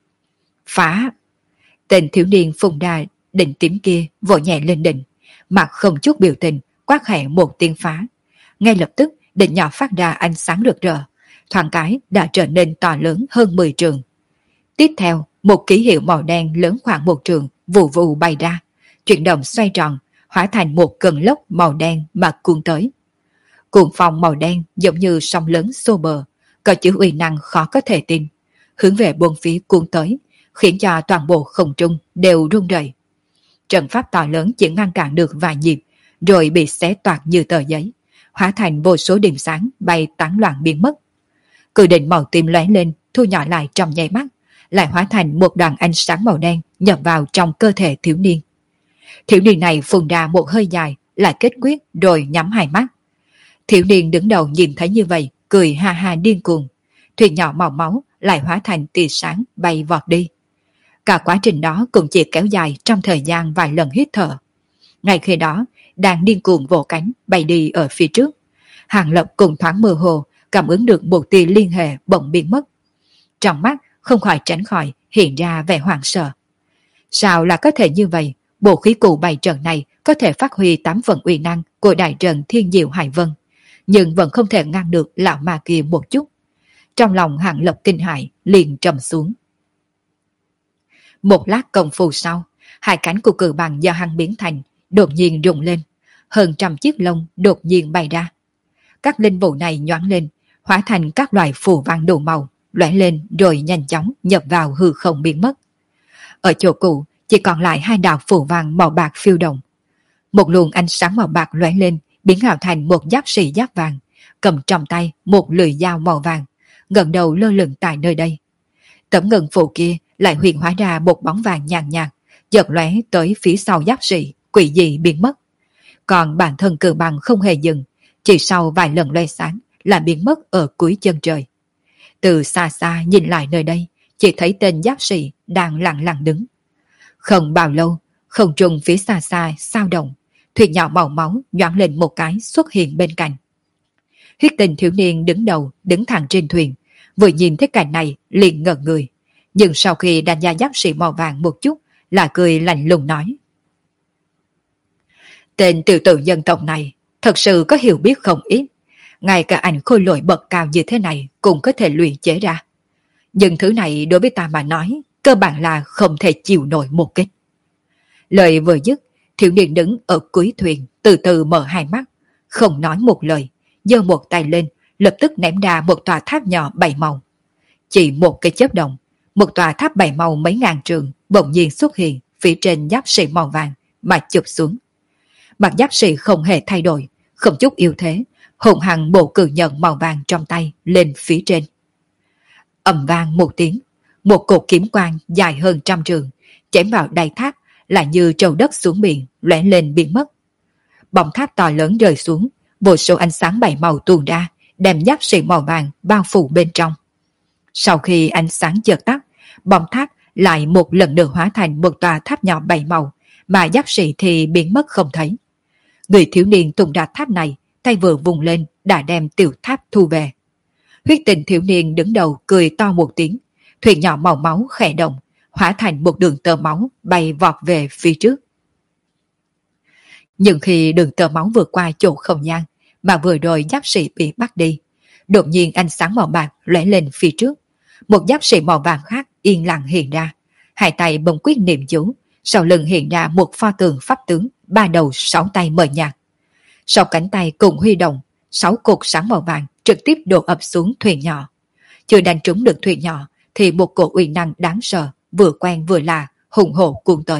Phá! Tên thiếu niên phun ra định tím kia vội nhẹ lên định, mặt không chút biểu tình, quát khẽ một tiếng phá. Ngay lập tức định nhỏ phát ra ánh sáng rực rỡ, thoáng cái đã trở nên to lớn hơn 10 trượng. Tiếp theo, một ký hiệu màu đen lớn khoảng 1 trượng vù vù bay ra, chuyển động xoay tròn, hóa thành một cơn lốc màu đen mà cuốn tới. Cuồng phong màu đen giống như sóng lớn xô bờ, có chứa uy năng khó có thể tin, hướng về bốn phía cuốn tới, khiến cho toàn bộ không trung đều rung rẩy. Trận pháp to lớn chỉ ngăn cản được vài nhịp, rồi bị xé toạc như tờ giấy, hóa thành vô số điểm sáng bay tán loạn biến mất. Cự định màu tím lóe lên, thu nhỏ lại trong nháy mắt, lại hóa thành một đoàn ánh sáng màu đen nhập vào trong cơ thể thiếu niên. Thiếu niên này phun ra một hơi dài, lại kết quyết rồi nhắm hai mắt. Thiếu niên đứng đầu nhìn thấy như vậy, cười ha ha điên cuồng. Thuyền nhỏ màu máu lại hóa thành tia sáng bay vọt đi. Cả quá trình đó cũng chỉ kéo dài trong thời gian vài lần hít thở. Ngay khi đó, đang điên cuồng vỗ cánh bay đi ở phía trước. Hàng Lập cùng thoáng mơ hồ cảm ứng được một tia liên hệ bỗng biến mất. Trong mắt không khỏi tránh khỏi hiện ra vẻ hoảng sợ. Sao là có thể như vậy? Bộ khí cụ bày trận này có thể phát huy 8 phần uy năng của đại trận Thiên Diệu Hải Vân, nhưng vẫn không thể ngăn được lão ma kia một chút. Trong lòng Hàng Lập kinh hãi liền trầm xuống. Một lát công phu sau, hai cánh của cự bằng do hắn biến thành đột nhiên rung lên, hơn 100 chiếc lông đột nhiên bay ra. Các linh vụ này nhoáng lên, hóa thành các loại phù văn đủ màu, lóe lên rồi nhanh chóng nhập vào hư không biến mất. Ở chỗ cũ chỉ còn lại hai đạo phù văn màu bạc phiêu động. Một luồng ánh sáng màu bạc lóe lên, biến ảo thành một giáp sĩ giáp vàng, cầm trong tay một lưỡi dao màu vàng, ngẩng đầu lơ lửng tại nơi đây. Tấm ngân phù kia lại huyền hóa ra một bóng vàng nhàn nhạt, chợt lóe tới phía sau giáp sĩ, quỷ dị biến mất. Còn bản thân cự bằng không hề dừng, chỉ sau vài lần lóe sáng là biến mất ở cuối chân trời. Từ xa xa nhìn lại nơi đây, chỉ thấy tên giáp sĩ đang lặng lặng đứng. Không bao lâu, không trung phía xa xa sao động, thuyền nhỏ màu máu nhoáng lên một cái xuất hiện bên cạnh. Huyết Tình thiếu niên đứng đầu, đứng thẳng trên thuyền, vừa nhìn thấy cảnh này liền ngẩn người, nhưng sau khi đánh giá giáp sĩ màu vàng một chút là cười lạnh lùng nói: Tên tiểu tử dân tộc này thật sự có hiểu biết không ít, ngay cả ảnh khôi lỗi bậc cao như thế này cũng có thể luyện chế ra. Nhưng thứ này đối với ta mà nói, cơ bản là không thể chịu nổi một kích. Lời vừa dứt, thiếu niên đứng ở cuối thuyền từ từ mở hai mắt, không nói một lời, giơ một tay lên, lập tức ném ra một tòa tháp nhỏ 7 màu. Chỉ một cái chớp động, một tòa tháp 7 màu mấy ngàn trượng bỗng nhiên xuất hiện phía trên giáp sĩ màu vàng mà chụp xuống. Mặt giáp sĩ không hề thay đổi, không chút yếu thế, hùng hăng bộ cự nhận màu vàng trong tay lên phía trên. Ầm vang một tiếng, một cột kiếm quang dài hơn 100 trượng chém vào đáy tháp, lại như trâu đất xuống biển, lóe lên biến mất. Bóng tháp to lớn rơi xuống, vô số ánh sáng 7 màu tuôn ra, đem giáp sĩ màu vàng bao phủ bên trong. Sau khi ánh sáng chợt tắt, bóng tháp lại một lần nữa hóa thành một tòa tháp nhỏ bảy màu, mà giáp sĩ thì biến mất không thấy. Người thiếu niên tung ra tháp này, tay vừa vùng lên đã đem tiểu tháp thu về. Huyết tình thiếu niên đứng đầu cười to một tiếng, thuyền nhỏ màu máu khẽ động, hóa thành một đường tơ máu bay vọt về phía trước. Nhưng khi đường tơ máu vượt qua chỗ không gian mà vừa rồi giáp sĩ bị bắt đi, đột nhiên ánh sáng màu bạc lóe lên phía trước. Một giáp sĩ màu vàng khác yên lặng hiện ra, hai tay bấm quyết niệm chú, sau lưng hiện ra một pho tượng pháp tướng, ba đầu sáu tay mờ nhạt. Sau cánh tay cùng huy động, sáu cột sáng màu vàng trực tiếp đổ ập xuống thuyền nhỏ. Chưa đánh trúng được thuyền nhỏ thì một cổ uy năng đáng sợ, vừa quen vừa lạ, hùng hổ cuốn tới.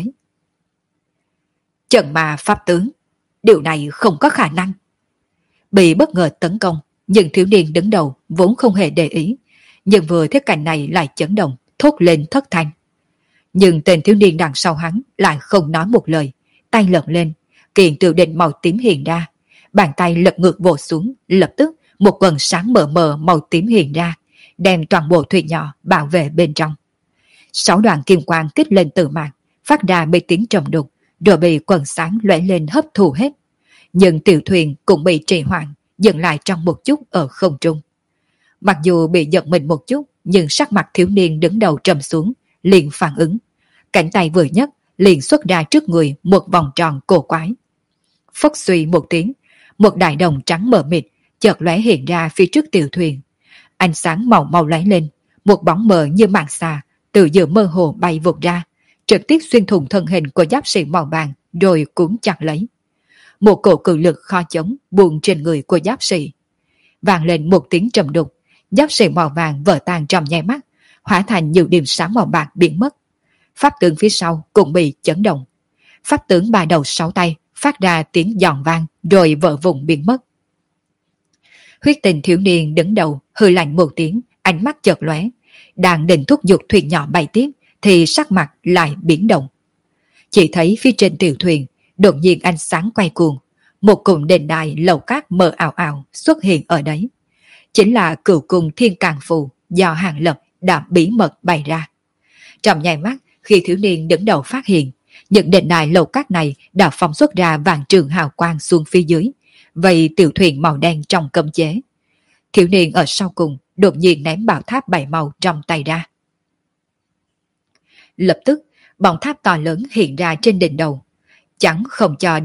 Trận mà pháp tướng, điều này không có khả năng. Bị bất ngờ tấn công, nhưng thiếu niên đứng đầu vốn không hề để ý, nhưng vừa thấy cảnh này lại chấn động, thốt lên thất thanh. Nhưng tên thiếu niên đằng sau hắn lại không nói một lời, tay lật lên, kiện tiểu định màu tím hiện ra, bàn tay lật ngược vồ xuống, lập tức một quần sáng mờ mờ màu tím hiện ra, đem toàn bộ thuyền nhỏ bảo vệ bên trong. 6 đoạn kim quang kích lên từ mạc, phát ra mấy tiếng trầm đục, rồi bị quần sáng lóe lên hấp thụ hết. Nhưng tiểu thuyền cũng bị trì hoãn, dừng lại trong một chút ở không trung. Mặc dù bị giật mình một chút, nhưng sắc mặt thiếu niên đứng đầu trầm xuống, liền phản ứng. Cánh tay vừa nhấc, liền xuất ra trước người một vòng tròn cổ quái. Phất suy một tiếng, một đại đồng trắng mờ mịt chợt lóe hiện ra phía trước tiểu thuyền. Ánh sáng màu màu lóe lên, một bóng mờ như màn xà từ giữa mơ hồ bay vụt ra, trực tiếp xuyên thủng thân hình của giáp sĩ màu vàng rồi cuốn chặt lấy. Một cổ cự lực khó chống buông trên người của giáp sĩ. Vang lên một tiếng trầm đục, giáp sĩ màu vàng vỡ tan trong nháy mắt, hóa thành nhiều điểm sáng màu bạc biến mất. Pháp tướng phía sau cũng bị chấn động. Pháp tướng ba đầu sáu tay phát ra tiếng giòn vang rồi vỡ vụn biến mất. Huyết tình thiếu niên đứng đầu hừ lạnh một tiếng, ánh mắt chợt lóe, đang định thúc giục thuyền nhỏ bay tiếp thì sắc mặt lại biến động. Chỉ thấy phía trên tiểu thuyền đột nhiên ánh sáng quay cuồng, một cung đền đài lầu cát mờ ảo ảo xuất hiện ở đấy. Chính là cửu cung thiên càng phù do Hàng Lập đã bí mật bày ra. Trong nháy mắt khi thiếu niên đứng đầu phát hiện, những đền đài lầu cát này đã phóng xuất ra vàng trường hào quang xuống phía dưới, vậy tiểu thuyền màu đen trong cấm chế. Thiếu niên ở sau cùng đột nhiên ném bảo tháp bảy màu trong tay ra. Lập tức bóng tháp to lớn hiện ra trên đỉnh đầu, chẳng không cho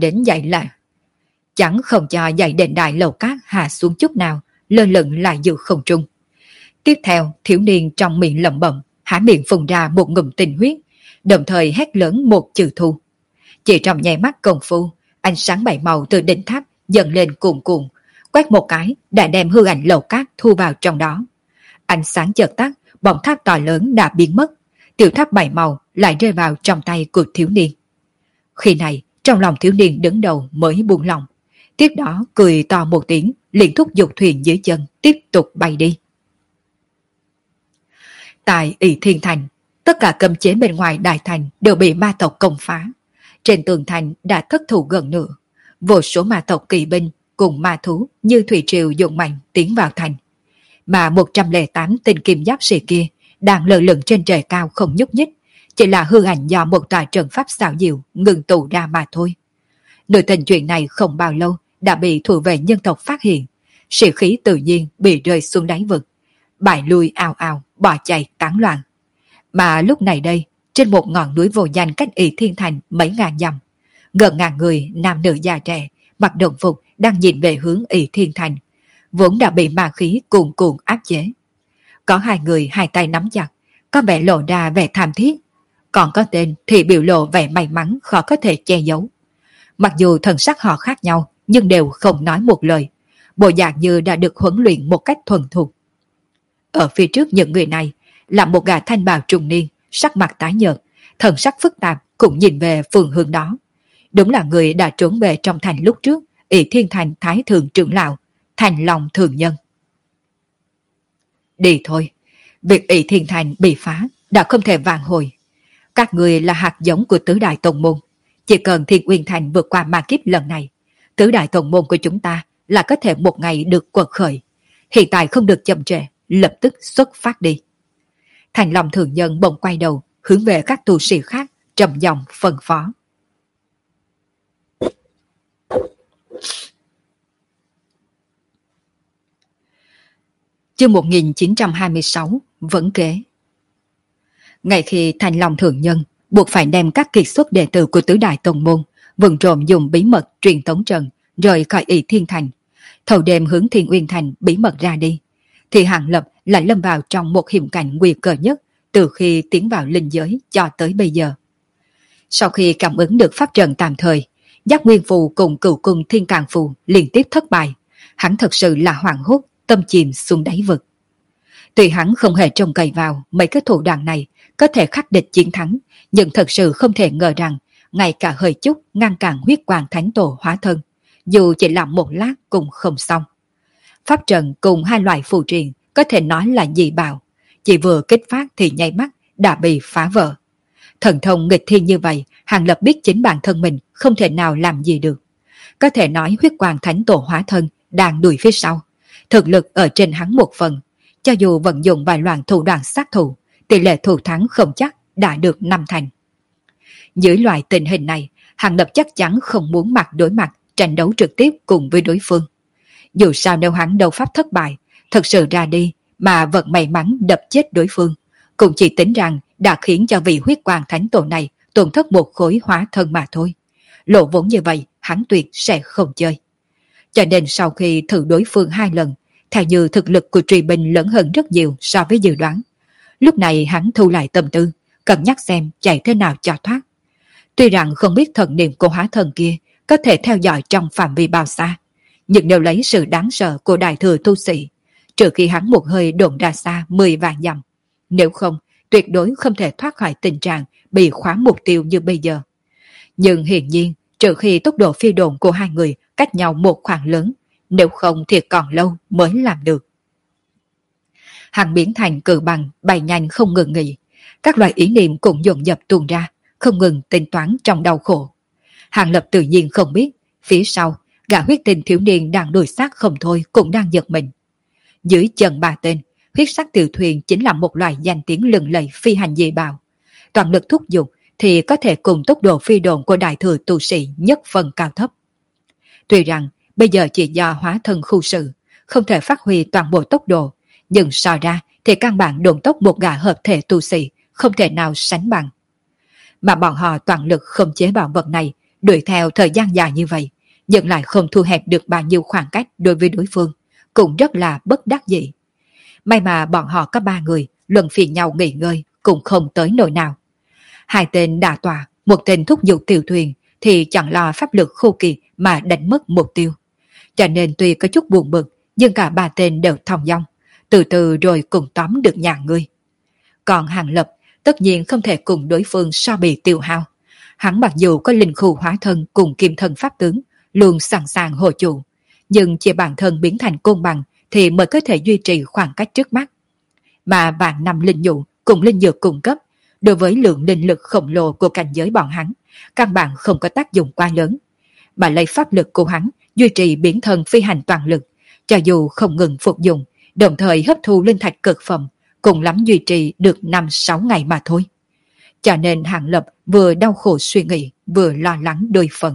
dãy đền đài lầu cát hạ xuống chút nào, lơ lửng lại giữa không trung. Tiếp theo thiếu niên trong miệng lẩm bẩm, há miệng phun ra một ngụm tinh huyết, đồng thời hét lớn một chữ thu. Chỉ trong nháy mắt công phu, ánh sáng bảy màu từ đỉnh tháp dần lên cuồn cuộn, quét một cái đã đem hư ảnh lầu cát thu vào trong đó. Ánh sáng chợt tắt, bóng tháp to lớn đã biến mất, tiểu tháp bảy màu lại rơi vào trong tay của thiếu niên. Khi này trong lòng thiếu niên đứng đầu mới buông lòng, tiếp đó cười to một tiếng, liền thúc giục thuyền dưới chân tiếp tục bay đi. Tại Ỷ Thiên Thành, tất cả cấm chế bên ngoài đại thành đều bị ma tộc công phá. Trên tường thành đã thất thủ gần nửa, vô số ma tộc kỳ binh cùng ma thú như thủy triều dồn mạnh tiến vào thành. Mà 108 tên kim giáp sĩ kia đang lơ lửng trên trời cao không nhúc nhích, chỉ là hư ảnh do một tòa trận pháp xảo diệu ngừng tụ ra mà thôi. Nội tình chuyện này không bao lâu đã bị thủ vệ nhân tộc phát hiện, sĩ khí tự nhiên bị rơi xuống đáy vực, bại lui ào ào bỏ chạy tán loạn. Mà lúc này đây, trên một ngọn núi vô danh cách Ỷ Thiên Thành mấy ngàn dặm, gần ngàn người nam nữ già trẻ mặc đồng phục đang nhìn về hướng Ỷ Thiên Thành, vốn đã bị ma khí cuồn cuộn áp chế. Có hai người hai tay nắm chặt, có vẻ lộ ra vẻ tham thiết, còn có tên thì biểu lộ vẻ may mắn khó có thể che giấu. Mặc dù thần sắc họ khác nhau nhưng đều không nói một lời, bộ dạng như đã được huấn luyện một cách thuần thục. Ở phía trước những người này là một gã thanh bào trung niên, sắc mặt tái nhợt, thần sắc phức tạp cũng nhìn về phương hướng đó. Đúng là người đã trốn về trong thành lúc trước, Ỷ Thiên Thành Thái Thượng trưởng lão, Thành Long Thường Nhân. Đi thôi, việc Ỷ Thiên Thành bị phá đã không thể vãn hồi. Các người là hạt giống của tứ đại tông môn, chỉ cần Thiên Uyên Thành vượt qua ma kiếp lần này, tứ đại tông môn của chúng ta là có thể một ngày được quật khởi. Hiện tại không được chậm trễ, lập tức xuất phát đi. Thành Long Thường Nhân bỗng quay đầu, hướng về các tu sĩ khác trầm giọng phân phó. Chương 1926 Vấn kế. Ngay khi Thanh Long Thượng Nhân buộc phải đem các kiệt xuất đệ tử của tứ đại tông môn vụng trộm dùng bí mật truyền tống trận rời khỏi ỷ Thiên Thành, thâu đêm hướng Thiên Uyên Thành bí mật ra đi, thì Hàng Lập lại lâm vào trong một hiểm cảnh nguy cơ nhất từ khi tiến vào linh giới cho tới bây giờ. Sau khi cảm ứng được pháp trận tạm thời, Giác Nguyên Phù cùng Cửu Cung Thiên Càn Phù liên tiếp thất bại, hắn thật sự là hoảng hốt, tâm chìm xuống đáy vực. Tuy hắn không hề trông cậy vào mấy cái thủ đoạn này có thể khắc địch chiến thắng, nhưng thật sự không thể ngờ rằng ngay cả hơi chút ngăn cản huyết quang thánh tổ hóa thân, dù chỉ làm một lát cũng không xong. Pháp trận cùng hai loại phù truyền có thể nói là dị bảo, chỉ vừa kích phát thì nháy mắt đã bị phá vỡ. Thần thông nghịch thiên như vậy, Hàng Lập biết chính bản thân mình không thể nào làm gì được. Có thể nói huyết quang thánh tổ hóa thân đang đuổi phía sau, thực lực ở trên hắn một phần, cho dù vận dụng vài loạn thủ đoạn sát thủ, tỷ lệ thủ thắng không chắc đã được 5 thành. Dưới loại tình hình này, Hàng Lập chắc chắn không muốn mặt đối mặt tranh đấu trực tiếp cùng với đối phương. Dù sao nếu hắn đấu pháp thất bại, thật sự ra đi mà vận may mắn đập chết đối phương, cũng chỉ tính rằng đã khiến cho vị huyết quang thánh tổ này tổn thất một khối hóa thân mà thôi. Lộ vốn như vậy, hắn tuyệt sẽ không chơi. Cho nên sau khi thử đối phương 2 lần, theo như thực lực của Trì Bình lớn hơn rất nhiều so với dự đoán, lúc này hắn thu lại tâm tư, cân nhắc xem chạy thế nào cho thoát. Tuy rằng không biết thần niệm của hóa thân kia có thể theo dõi trong phạm vi bao xa, nhưng nếu lấy sự đáng sợ của đại thừa tu sĩ, trừ khi hắn một hơi đồn ra xa 10 vạn dặm, nếu không tuyệt đối không thể thoát khỏi tình trạng bị khóa mục tiêu như bây giờ. Nhưng hiển nhiên, trừ khi tốc độ phi độn của hai người cách nhau một khoảng lớn, nếu không thì còn lâu mới làm được. Hắn biến thành cự bằng bay nhanh không ngừng nghỉ, các loại ý niệm cũng dồn dập tuôn ra, không ngừng tính toán trong đau khổ. Hàng Lập tự nhiên không biết, phía sau, gã huyết tinh thiếu niên đang đuổi sát không thôi cũng đang giật mình. Dưới chân 3 tên, huyết sắc tiểu thuyền chính là một loại danh tiếng lừng lẫy phi hành dị bảo. Toàn lực thúc giục thì có thể cùng tốc độ phi độn của đại thừa tu sĩ nhất phần cao thấp. Tuy rằng bây giờ chỉ do hóa thân khu sự, không thể phát huy toàn bộ tốc độ, nhưng so ra thì căn bản độn tốc một gã hợp thể tu sĩ không thể nào sánh bằng. Mà bọn họ toàn lực khống chế bảo vật này, đuổi theo thời gian dài như vậy, nhưng lại không thu hẹp được bao nhiêu khoảng cách đối với đối phương, cũng rất là bất đắc dĩ. May mà bọn họ có 3 người, luân phiên nhau nghỉ ngơi, cũng không tới nỗi nào. 2 tên đả tọa, một tên thúc giục tiểu thuyền, thì chẳng lo pháp lực khô kiệt mà đánh mất mục tiêu. Cho nên tuy có chút buồn bực, nhưng cả 3 tên đều thong dong, từ từ rồi cùng tóm được nhà ngươi. Còn Hàng Lập tất nhiên không thể cùng đối phương so bì tiêu hao. Hắn mặc dù có linh khu hóa thân cùng kim thân pháp tướng, luôn sẵn sàng hộ chủ, nhưng chỉ bản thân biến thành côn bằng thì mới có thể duy trì khoảng cách trước mắt. Mà vạn năm linh dụ cùng linh dược cung cấp, đối với lượng linh lực khổng lồ của cảnh giới bọn hắn, căn bản không có tác dụng quá lớn. Mà lấy pháp lực của hắn duy trì biến thân phi hành toàn lực, cho dù không ngừng phục dụng, đồng thời hấp thu linh thạch cực phẩm, cùng lắm duy trì được 5-6 ngày mà thôi. Cho nên Hàng Lập vừa đau khổ suy nghĩ, vừa lo lắng đôi phần.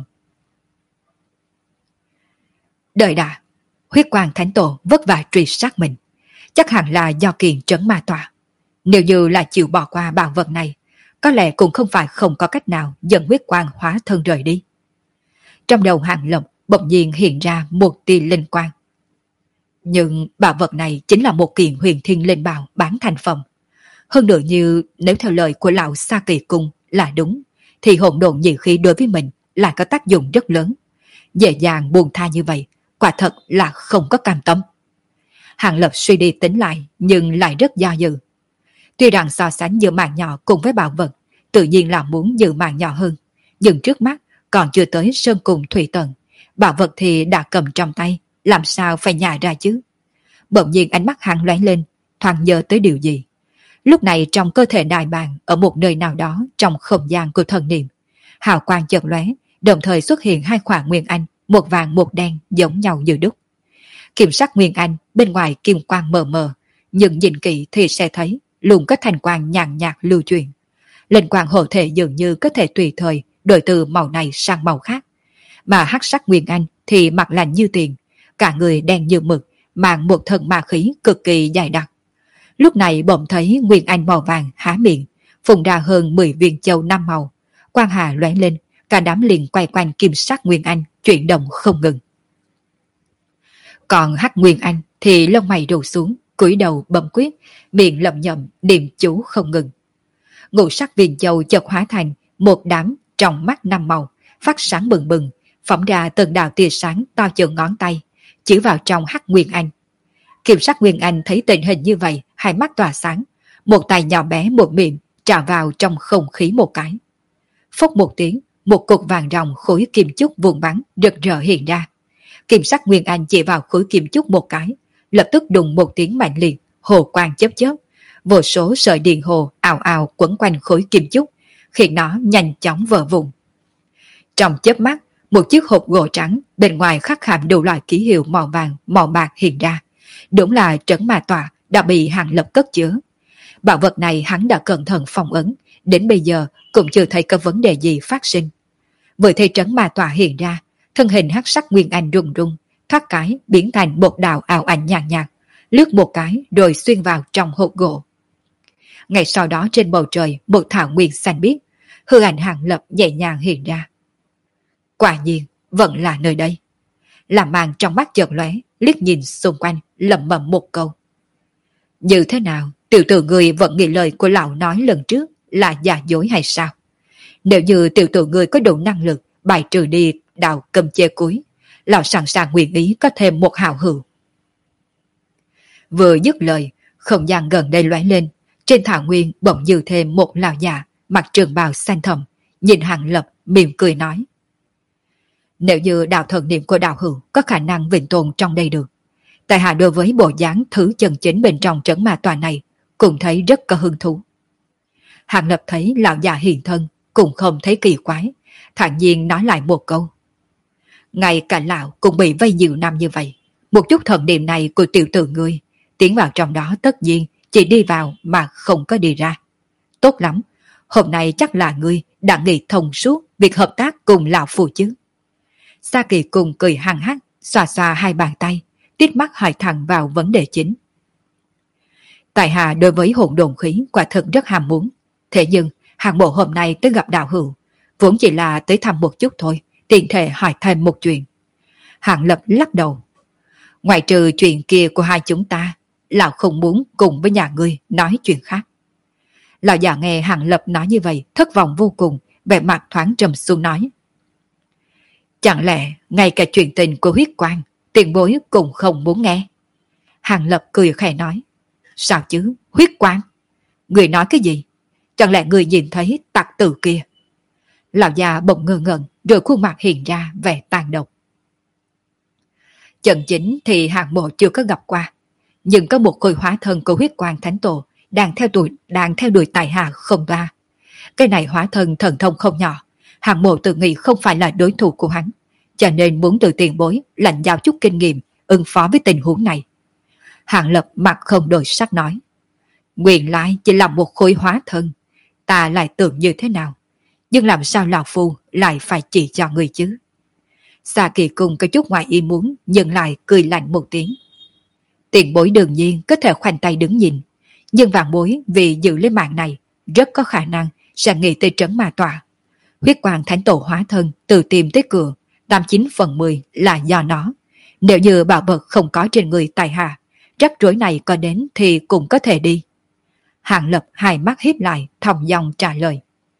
Đợi đã, huyết quang thánh tổ vất vả truy sát mình, chắc hẳn là do kiện trấn ma tọa. Nếu như là chịu bỏ qua bảo vật này, có lẽ cũng không phải không có cách nào dẫn huyết quang hóa thân rời đi. Trong đầu Hàng Lập bỗng nhiên hiện ra một tia linh quang. Nhưng bảo vật này chính là một kiện huyền thiên linh bảo bán thành phẩm. Hơn nữa như nếu theo lời của lão Sa Kỳ Cung là đúng, thì hỗn độn nhị khí đối với mình lại có tác dụng rất lớn. Dễ dàng buông tha như vậy, quả thật là không có cam tâm. Hàng Lập suy đi tính lại nhưng lại rất do dự. Tuy rằng so sánh giữa mạng nhỏ cùng với bảo vật, tự nhiên là muốn giữ mạng nhỏ hơn, nhưng trước mắt còn chưa tới sơn cùng thủy tận, bảo vật thì đã cầm trong tay, làm sao phải nhả ra chứ. Bỗng nhiên ánh mắt hắn lóe lên, thoáng nhớ tới điều gì. Lúc này trong cơ thể đại bàng ở một nơi nào đó trong không gian của thần niệm, hào quang chợt lóe, đồng thời xuất hiện 2 khoảng nguyên anh, một vàng một đen giống nhau như đúc. Kiểm sắc nguyên anh bên ngoài kim quang mờ mờ, nhưng nhìn kỹ thì sẽ thấy luôn có thành quang nhàn nhạt lưu truyền. Linh quang hộ thể dường như có thể tùy thời đổi từ màu này sang màu khác. Mà hắc sắc Nguyên Anh thì mặt lạnh như tiền, cả người đen như mực, mang một thân ma khí cực kỳ dày đặc. Lúc này bỗng thấy Nguyên Anh màu vàng há miệng, phun ra hơn 10 viên châu năm màu. Quang hà lóe lên, cả đám liền quay quanh kim sắc Nguyên Anh, chuyển động không ngừng. Còn hắc Nguyên Anh thì lông mày rủ xuống, cúi đầu bấm quyết, miệng lẩm nhẩm niệm chú không ngừng. Ngũ sắc viên châu chợt hóa thành một đám trong mắt năm màu, phát sáng bừng bừng, phóng ra từng đạo tia sáng to chừng ngón tay, chỉ vào trong hắc Nguyên Anh. Kim sắc Nguyên Anh thấy tình hình như vậy, hai mắt tỏa sáng, một tay nhỏ bé một miệng trào vào trong không khí một cái. Phốc một tiếng, một cục vàng ròng khối kim chúc vuông bắn rực rỡ hiện ra. Kim sắc Nguyên Anh chỉ vào khối kim chúc một cái, lập tức đùng một tiếng mạnh liệt, hồ quang chớp chớp, vô số sợi điện hồ ào ào quấn quanh khối kim chúc, khiến nó nhanh chóng vỡ vụn. Trong chớp mắt, một chiếc hộp gỗ trắng bên ngoài khắc hàm đủ loại ký hiệu màu vàng, màu bạc hiện ra. Đúng là trấn ma tọa đã bị Hàng Lập cất chứa. Bảo vật này hắn đã cẩn thận phong ấn, đến bây giờ cũng chưa thấy có vấn đề gì phát sinh. Vừa thấy trấn ma tọa hiện ra, thân hình hắc sắc Nguyên Anh rung rung, thoát cái biến thành một đạo ảo ảnh nhàn nhạt, lướt một cái rồi xuyên vào trong hộp gỗ. Ngay sau đó trên bầu trời một thảo nguyên xanh biếc, hư ảnh Hàng Lập nhẹ nhàng hiện ra. Quả nhiên vẫn là nơi đây. Làm màn trong mắt chợt lóe, liếc nhìn xung quanh, lẩm bẩm một câu. Như thế nào, tiểu tử người vẫn nghĩ lời của lão nói lần trước là giả dối hay sao? Nếu như tiểu tử người có đủ năng lực bài trừ đi đạo cầm chê cuối, lão sẵn sàng nguyện ý có thêm một hào hữu. Vừa dứt lời, không gian gần đây lóe lên, trên thảo nguyên bỗng dư thêm một lão già mặc trường bào xanh thẳm, nhìn Hàng Lập mỉm cười nói. Nếu như đạo thần niệm của đạo hữu có khả năng vĩnh tồn trong đây được, tại hạ đối với bộ dáng thứ chân chính bên trong trấn ma tòa này cũng thấy rất có hứng thú. Hàng Lập thấy lão già hiện thân cũng không thấy kỳ quái, thản nhiên nói lại một câu. Ngay cả lão cũng bị vây nhiều năm như vậy, một chút thần niệm này của tiểu tử ngươi tiến vào trong đó tất nhiên chỉ đi vào mà không có đi ra. Tốt lắm, hôm nay chắc là ngươi đã nghĩ thông suốt việc hợp tác cùng lão phù chứ. Sa Kỳ cùng cười hăng hắc, xoa xoa hai bàn tay, tít mắt hỏi thẳng vào vấn đề chính. Tại hạ đối với hỗn độn khí quả thực rất ham muốn, thế nhưng hạng mộ hôm nay tới gặp đạo hữu, vốn chỉ là tới thăm một chút thôi, tiện thể hỏi thêm một chuyện. Hàng Lập lắc đầu. Ngoài trừ chuyện kia của hai chúng ta, lão không muốn cùng với nhà ngươi nói chuyện khác. Lão già nghe Hàng Lập nói như vậy, thất vọng vô cùng, vẻ mặt thoáng trầm xuống nói. Chẳng lẽ ngay cả chuyện tình của huyết quang, tiền bối cũng không muốn nghe? Hàng Lập cười khẽ nói. Sao chứ, huyết quang? Người nói cái gì? Chẳng lẽ người nhìn thấy tặc tử kia? Lão già bỗng ngơ ngẩn, rồi khuôn mặt hiện ra vẻ tàn độc. Chân chính thì Hàng Mộ chưa có gặp qua, nhưng có một khối hóa thân của huyết quang thánh tổ đang theo đuổi tài hạ không ba. Cái này hóa thân thần thông không nhỏ, Hàng Mộ tự nghĩ không phải là đối thủ của hắn, cho nên muốn từ tiền bối lãnh giáo chút kinh nghiệm ứng phó với tình huống này. Hàng Lập mặt không đổi sắc nói. Nguyên lai chỉ là một khối hóa thân, ta lại tưởng như thế nào, nhưng làm sao lão phu lại phải chỉ cho người chứ? Sa Kỳ cùng có chút ngoài ý muốn, nhưng lại cười lạnh một tiếng. Tiền bối đương nhiên có thể khoanh tay đứng nhìn, nhưng vạn bối vì giữ lấy mạng này rất có khả năng sẽ nghĩ tới trấn ma tọa. Huyết quang thánh tổ hóa thân từ tìm tới cửa, 89/10 là do nó. Nếu như bảo vật không có trên người tài hạ, rắc rối này có đến thì cũng có thể đi. Hàng Lập hai mắt híp lại, thong dong trả lời.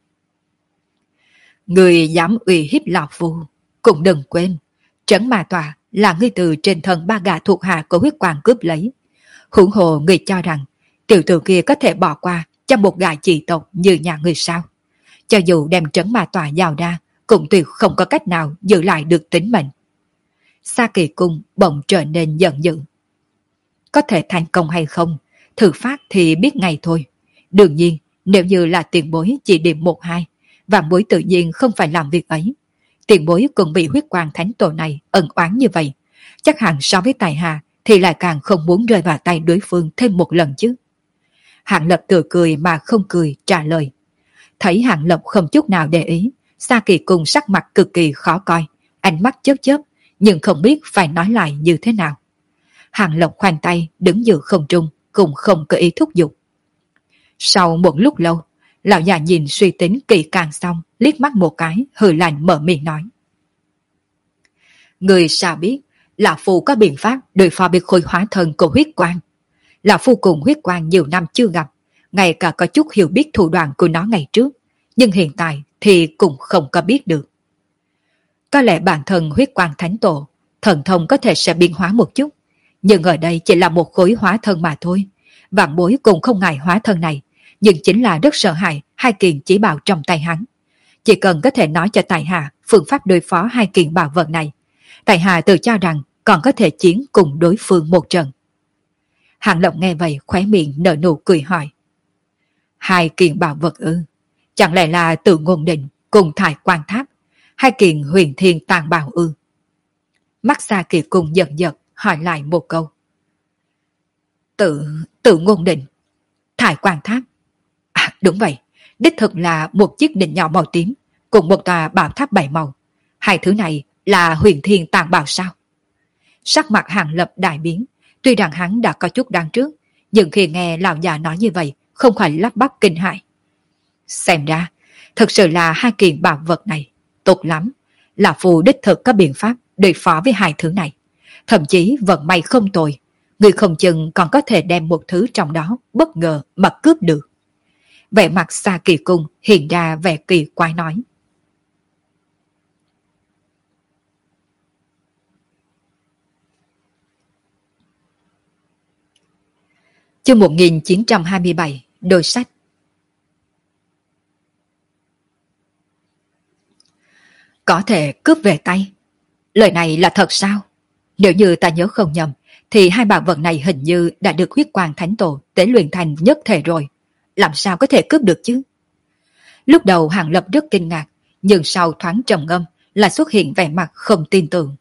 Người dám uy hiếp lão phu, cũng đừng quên, trấn ma tọa là ngươi từ trên thân ba gã thuộc hạ của huyết quang cướp lấy. Huống hồ người cho rằng tiểu tử kia có thể bỏ qua cho một gã chỉ tộc như nhà người sao? Cho dù đem trấn ma tọa giao ra, cũng tuyệt không có cách nào giữ lại được tính mệnh. Sa Kỳ cung bỗng trở nên giận dữ. Có thể thành công hay không, thử phát thì biết ngay thôi. Đương nhiên, nếu như là tiền bối chỉ điểm 1-2, vạn bối tự nhiên không phải làm việc ấy. Tiền bối cũng bị huyết quang thánh tổ này ẩn oán như vậy, chắc hẳn so với tài hạ thì lại càng không muốn rơi vào tay đối phương thêm một lần chứ. Hạng Lập tự cười mà không cười trả lời. Thấy Hàng Lập không chút nào để ý, Sa Kỳ Cung sắc mặt cực kỳ khó coi, ánh mắt chớp chớp, nhưng không biết phải nói lại như thế nào. Hàng Lập khoanh tay đứng giữa không trung, cũng không có ý thúc giục. Sau một lúc lâu, lão già nhìn suy tính kỳ càng xong, liếc mắt một cái, hừ lạnh mở miệng nói. Người sao biết, lão phu có biện pháp đối phó với khối hóa thân của huyết quang. Lão phu cùng huyết quang nhiều năm chưa gặp, ngay cả có chút hiểu biết thủ đoạn của nó ngày trước, nhưng hiện tại thì cũng không có biết được. Có lẽ bản thân huyết quang thánh tổ, thần thông có thể sẽ biến hóa một chút, nhưng ở đây chỉ là một khối hóa thân mà thôi. Vạn bối cũng không ngại hóa thân này, nhưng chính là rất sợ hãi hai kiện chỉ bảo trong tay hắn. Chỉ cần có thể nói cho tại hạ phương pháp đối phó hai kiện bảo vật này, tại hạ tự cho rằng còn có thể chiến cùng đối phương một trận. Hàng Lập nghe vậy khóe miệng nở nụ cười hỏi. Hai kiện bảo vật ư? Chẳng lẽ là Tự Ngôn Định cùng Thải Quan Tháp, hai kiện Huyền Thiên Tàng Bảo ư? Mắt Sa Kỳ Cung giật giật hỏi lại một câu. Tự Ngôn Định, Thải Quan Tháp. À đúng vậy, đích thực là một chiếc đỉnh nhỏ màu tím cùng một tòa bảo tháp bảy màu. Hai thứ này là Huyền Thiên Tàng Bảo sao? Sắc mặt Hàng Lập đại biến, tuy rằng hắn đã có chút đoán trước, nhưng khi nghe lão già nói như vậy, không khỏi lắp bắp kinh hãi. Xem ra, thực sự là hai kiện bảo vật này, tốt lắm. Lão phu đích thực có biện pháp đối phó với hai thứ này. Thậm chí vận may không tồi, người không chừng còn có thể đem một thứ trong đó bất ngờ mà cướp được. Vẻ mặt Sa Kỳ Cung hiện ra vẻ kỳ quái nói. Chương 1927, đôi sách. Có thể cướp về tay. Lời này là thật sao? Nếu như ta nhớ không nhầm, thì hai bảo vật này hình như đã được huyết quang thánh tổ tế luyện thành nhất thể rồi. Làm sao có thể cướp được chứ? Lúc đầu Hàng Lập rất kinh ngạc, nhưng sau thoáng trầm ngâm là xuất hiện vẻ mặt không tin tưởng.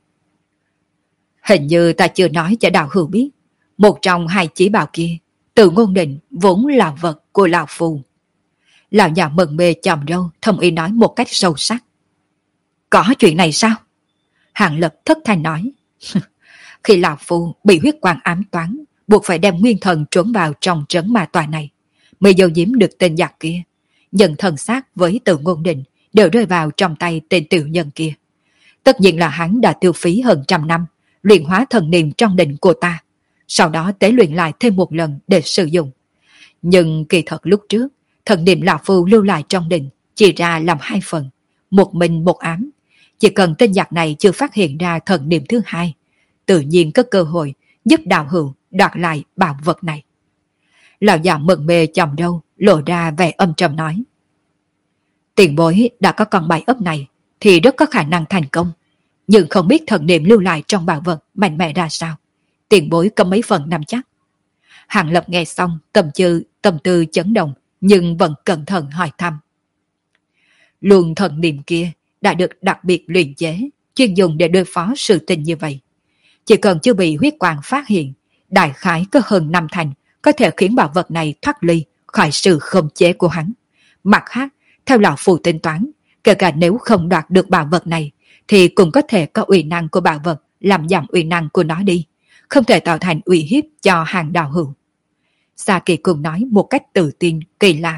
Hình như ta chưa nói cho Đạo Hữu biết, một trong hai chỉ bảo kia, Tự Ngôn Định vốn là vật của lão phu. Lão già mừng mê chòm râu thầm ý nói một cách sâu sắc. Có chuyện này sao? Hàng Lập thất thanh nói. Khi lão phu bị huyết quang ám toán, buộc phải đem nguyên thần trốn vào trong trấn ma tòa này, mới giấu giếm được tên giặc kia. Nhận thần xác với Tự Ngôn Định đều rơi vào trong tay tên tiểu nhân kia. Tất nhiên là hắn đã tiêu phí hơn 100 năm luyện hóa thần niệm trong định của ta, sau đó tế luyện lại thêm một lần để sử dụng. Nhưng kỳ thật lúc trước, thần niệm lão phu lưu lại trong định chỉ ra làm hai phần, một minh một ám. Chỉ cần tên giặc này chưa phát hiện ra thần niệm thứ hai, tự nhiên có cơ hội giúp Đạo Hữu đoạt lại bảo vật này. Lão già mừng mê chòm râu lộ ra vẻ âm trầm nói. Tiền bối đã có con bài ấp này thì rất có khả năng thành công, nhưng không biết thần niệm lưu lại trong bảo vật mạnh mẽ ra sao. Tiền bối có mấy phần nắm chắc? Hàng Lập nghe xong tâm tư chấn động, nhưng vẫn cẩn thận hỏi thăm. Luồng thần niệm kia đã được đặc biệt luyện chế, chuyên dùng để đối phó sự tình như vậy. Chỉ cần chưa bị huyết quang phát hiện, đại khái có hơn 5 thành có thể khiến bảo vật này thoát ly khỏi sự khống chế của hắn. Mặt khác, theo lão phù tính toán, kể cả nếu không đoạt được bảo vật này, thì cũng có thể có uy năng của bảo vật làm giảm uy năng của nó đi, không thể tạo thành uy hiếp cho hàng đạo hữu. Sa Kỳ Cung nói một cách tự tin kỳ lạ.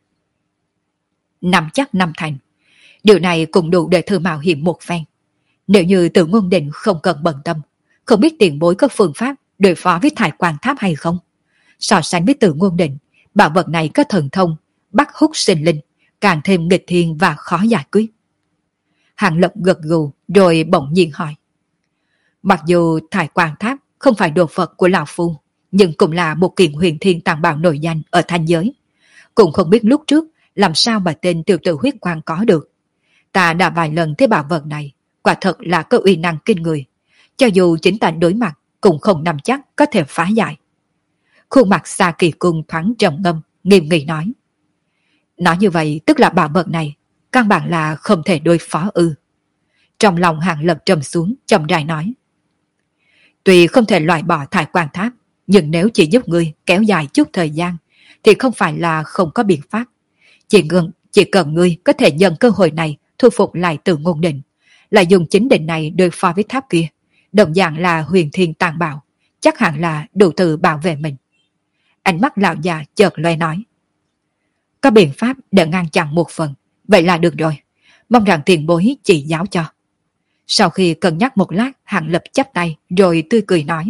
Nắm chắc 5 thành, điều này cũng đủ để thử mạo hiểm một phen. Nếu như Tự Ngôn Định không cần bận tâm, không biết tiền bối có phương pháp đối phó với Thải Quan Tháp hay không? So sánh với Tự Ngôn Định, bảo vật này có thần thông bắt hút sinh linh, càng thêm nghịch thiên và khó giải quyết. Hàng Lập gật gù rồi bỗng nhiên hỏi. Mặc dù Thải Quan Tháp không phải đồ vật của lão phu, nhưng cũng là một kiện huyền thiên tàng bảo nổi danh ở thanh giới. Cũng không biết lúc trước làm sao mà tên tiểu tử huyết quang có được. Ta đã vài lần thấy bảo vật này, quả thật là có uy năng kinh người. Cho dù chính ta đối mặt, cũng không nắm chắc có thể phá giải. Khuôn mặt Sa Kỳ Cung thoáng trầm ngâm, nghiêm nghị nói. Nói như vậy tức là bảo vật này căn bản là không thể đối phó ư? Trong lòng Hàng Lập trầm xuống, chậm rãi nói. Tuy không thể loại bỏ Thải Quan Tháp, nhưng nếu chỉ giúp ngươi kéo dài chút thời gian, thì không phải là không có biện pháp. chỉ cần ngươi có thể nhân cơ hội này thu phục lại Từ Ngôn Định, lại dùng chính định này đối phó với tháp kia, đồng dạng là huyền thiên tàn bạo, chắc hẳn là đủ từ bảo vệ mình. Ánh mắt lão già chợt loe nói. Có biện pháp để ngăn chặn một phần, vậy là được rồi, mong rằng tiền bối chỉ giáo cho. Sau khi cân nhắc một lát, Hàng Lập chắp tay rồi tươi cười nói.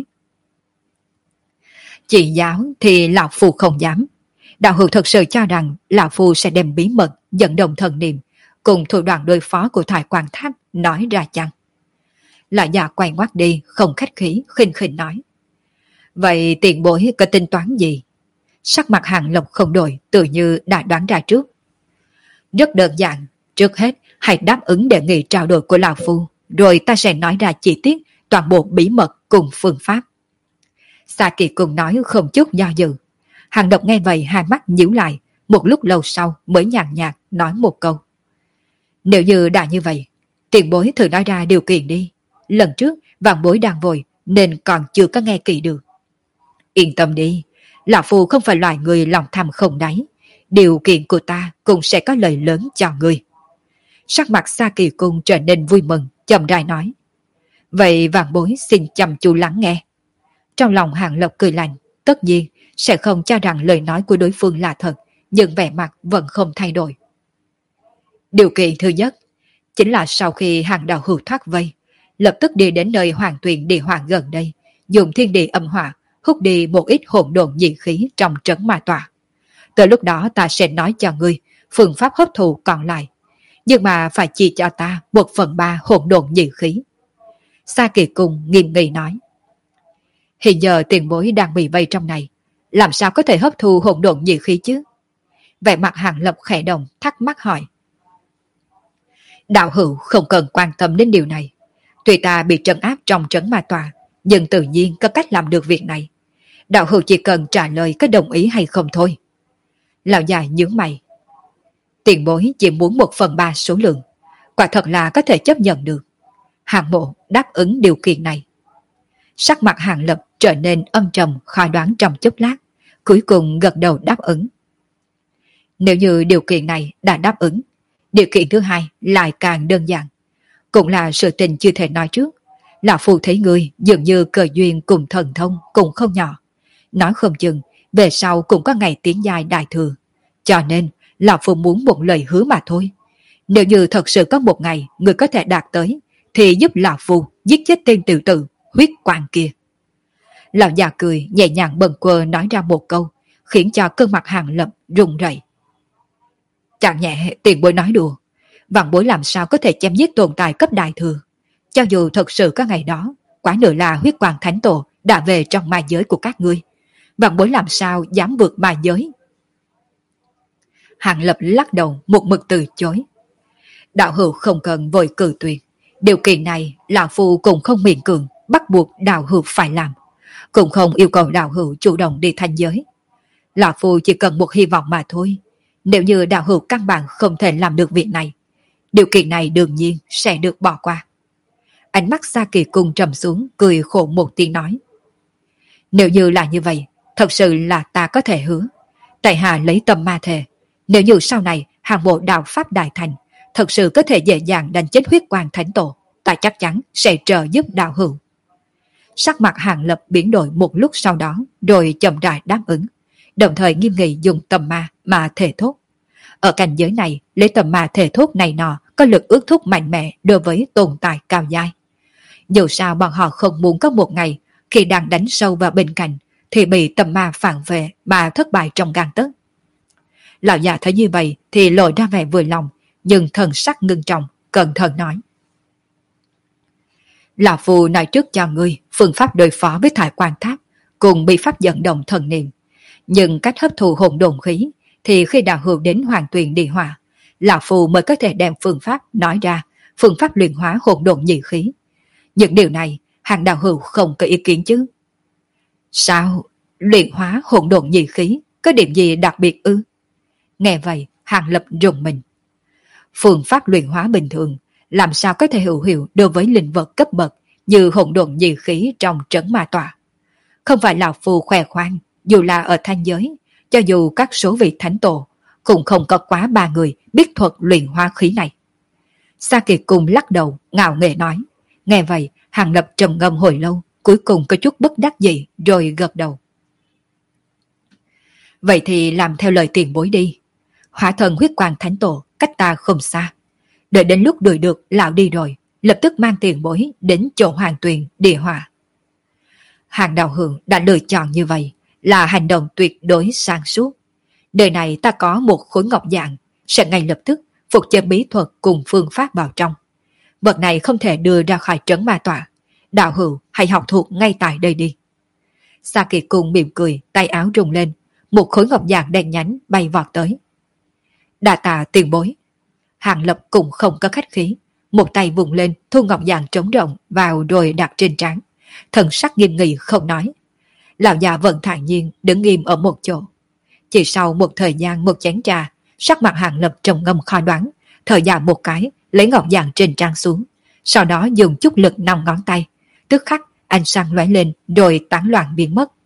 Chỉ giáo thì lão phu không dám. Đạo hữu thật sự cho rằng lão phu sẽ đem bí mật dẫn động thần niệm cùng thủ đoạn đối phó của Thoại Quan Tháp nói ra chăng? Lão già quay ngoắt đi, không khách khí, khinh khinh nói. Vậy tiền bối có tính toán gì? Sắc mặt Hàng Lập không đổi, tự như đã đoán ra trước. Rất đơn giản, trước hết hãy đáp ứng đề nghị trao đổi của lão phu, rồi ta sẽ nói ra chi tiết toàn bộ bí mật cùng phương pháp. Sa Kỳ cùng nói không chút do dự. Hàng Lập nghe vậy hai mắt nhíu lại, một lúc lâu sau mới nhàn nhạt nói một câu. Nếu như đã như vậy, tiền bối thử nói ra điều kiện đi. Lần trước vạn bối đang vội nên còn chưa có nghe kỹ được. Yên tâm đi, lão phu không phải loại người lòng tham không đáy. Điều kiện của ta cũng sẽ có lời lớn cho người. Sắc mặt Sa Kỳ cung trở nên vui mừng, chậm rãi nói. Vậy vạn bối xin chăm chú lắng nghe. Trong lòng Hàng Lập cười lạnh, tất nhiên sẽ không cho rằng lời nói của đối phương là thật, nhưng vẻ mặt vẫn không thay đổi. Điều kiện thứ nhất chính là sau khi Hàng đạo hữu thoát vây, lập tức đi đến nơi Hoàng Tuyền địa hỏa gần đây, dùng thiên địa âm hỏa hút đi một ít hỗn độn dị khí trong trấn ma tọa. Tới lúc đó ta sẽ nói cho ngươi phương pháp hấp thụ còn lại, nhưng mà phải chỉ cho ta 1/3 hỗn độn dị khí. Sa Kỳ Cung nghiêm nghị nói. Hiện giờ tiền bối đang bị vây trong này, làm sao có thể hấp thu hỗn độn dị khí chứ? Vẻ mặt Hàng Lập khẽ động, thắc mắc hỏi. Đạo hữu không cần quan tâm đến điều này. Tuy ta bị trấn áp trong trấn ma tòa, nhưng tự nhiên có cách làm được việc này. Đạo hữu chỉ cần trả lời có đồng ý hay không thôi. Lão già nhướng mày. Tiền bối chỉ muốn 1/3 số lượng, quả thật là có thể chấp nhận được. Hàng Mộ đáp ứng điều kiện này. Sắc mặt Hàng Lập trở nên âm trầm khó đoán trong chốc lát, cuối cùng gật đầu đáp ứng. Nếu như điều kiện này đã đáp ứng, điều kiện thứ hai lại càng đơn giản. Cũng là sự tình chưa thể nói trước. Lão phu thấy người dường như cờ duyên cùng thần thông cũng không nhỏ. Nói không chừng, về sau cũng có ngày tiến giai đại thừa. Cho nên, lão phu muốn một lời hứa mà thôi. Nếu như thật sự có một ngày người có thể đạt tới, thì giúp lão phu giết chết tên tiểu tử huyết quan kia. Lão già cười nhẹ nhàng bần quơ nói ra một câu, khiến cho cơn mặt Hàng Lập run rẩy. Chẳng nhẹ tiền bối nói đùa, vạn bối làm sao có thể chém giết tồn tại cấp đại thừa. Cho dù thật sự có ngày đó, quả nữa là huyết quang thánh tổ đã về trong ma giới của các ngươi, vạn bối làm sao dám vượt ma giới. Hàng Lập lắc đầu một mực từ chối. Đạo hữu không cần vội cử tuyệt, điều kiện này lão phu cũng không miễn cường bắt buộc đạo hữu phải làm, cũng không yêu cầu đạo hữu chủ động đi thành giới. Lão phu chỉ cần một hy vọng mà thôi. Nếu như đạo hữu căn bản không thể làm được việc này, điều kiện này đương nhiên sẽ được bỏ qua. Ánh mắt Sa Kỳ Cung trầm xuống, cười khổ một tiếng nói. Nếu như là như vậy, thật sự là ta có thể hứa. Tại hạ lấy tâm ma thề, nếu như sau này hàng bộ đạo pháp đại thành, thật sự có thể dễ dàng đánh chết huyết quang thánh tổ, ta chắc chắn sẽ trợ giúp đạo hữu. Sắc mặt Hàng Lập biến đổi một lúc sau đó, rồi chậm rãi đáp ứng, đồng thời nghiêm nghị dùng tầm ma mà thể thốt. Ở cảnh giới này, lấy tầm ma thể thốt này nọ có lực ước thúc mạnh mẽ đối với tồn tại cao giai. Dù sao bọn họ không muốn có một ngày khi đang đánh sâu vào bên cạnh thì bị tầm ma phản vệ mà thất bại trong gang tấc. Lão già thấy như vậy thì lộ ra vẻ vui lòng, nhưng thần sắc ngưng trọng, cẩn thận nói. Lão phu nói trước cho ngươi phương pháp đối phó với Thoại Quan Tháp cùng bị pháp dẫn động thần niệm, nhưng cách hấp thụ hỗn độn khí thì khi đạo hữu đến Hoàng Tuyền địa hỏa, lão phu mới có thể đem phương pháp nói ra, phương pháp luyện hóa hỗn độn dị khí. Những điều này Hàng đạo hữu không có ý kiến chứ? Sao? Luyện hóa hỗn độn dị khí có điểm gì đặc biệt ư? Nghe vậy Hàng Lập rùng mình. Phương pháp luyện hóa bình thường làm sao có thể hữu hiệu đối với linh vật cấp bậc như hỗn độn dị khí trong trấn ma tọa. Không phải lão phu khoe khoang, dù là ở thanh giới, cho dù các số vị thánh tổ cũng không có quá 3 người biết thuật luyện hóa khí này. Sa Kiệt Cung lắc đầu, ngạo nghễ nói. Nghe vậy, Hàng Lập trầm ngâm hồi lâu, cuối cùng có chút bất đắc dĩ rồi gật đầu. Vậy thì làm theo lời tiền bối đi. Hỏa thần huyết quang thánh tổ cách ta không xa. Đợi đến lúc đuổi được lão đi rồi, lập tức mang tiền bối đến chỗ Hoàng Tuyền địa hỏa. Hàng Đạo Hưởng đã lựa chọn như vậy là hành động tuyệt đối sáng suốt. Đời này ta có một khối ngọc dạng, sẽ ngay lập tức phục chế bí thuật cùng phương pháp vào trong. Vật này không thể đưa ra khỏi trấn ma tọa. Đạo hữu hãy học thuộc ngay tại đây đi. Sa Kiệt Cung mỉm cười, tay áo rung lên, một khối ngọc dạng đen nhánh bay vọt tới. Đa tạ tiền bối. Hàng Lập cũng không có khách khí, một tay vùng lên thu ngọc dạng trống rộng vào rồi đặt trên trán, thần sắc nghiêm nghị không nói. Lão già vẫn thản nhiên đứng nghiêm ở một chỗ. Chỉ sau một thời gian một chén trà, sắc mặt Hàng Lập trầm ngâm khó đoán, thở dài một cái, lấy ngọc dạng trên trán xuống, sau đó dùng chút lực 5 ngón tay, tức khắc ánh sáng lóe lên rồi tán loạn biến mất.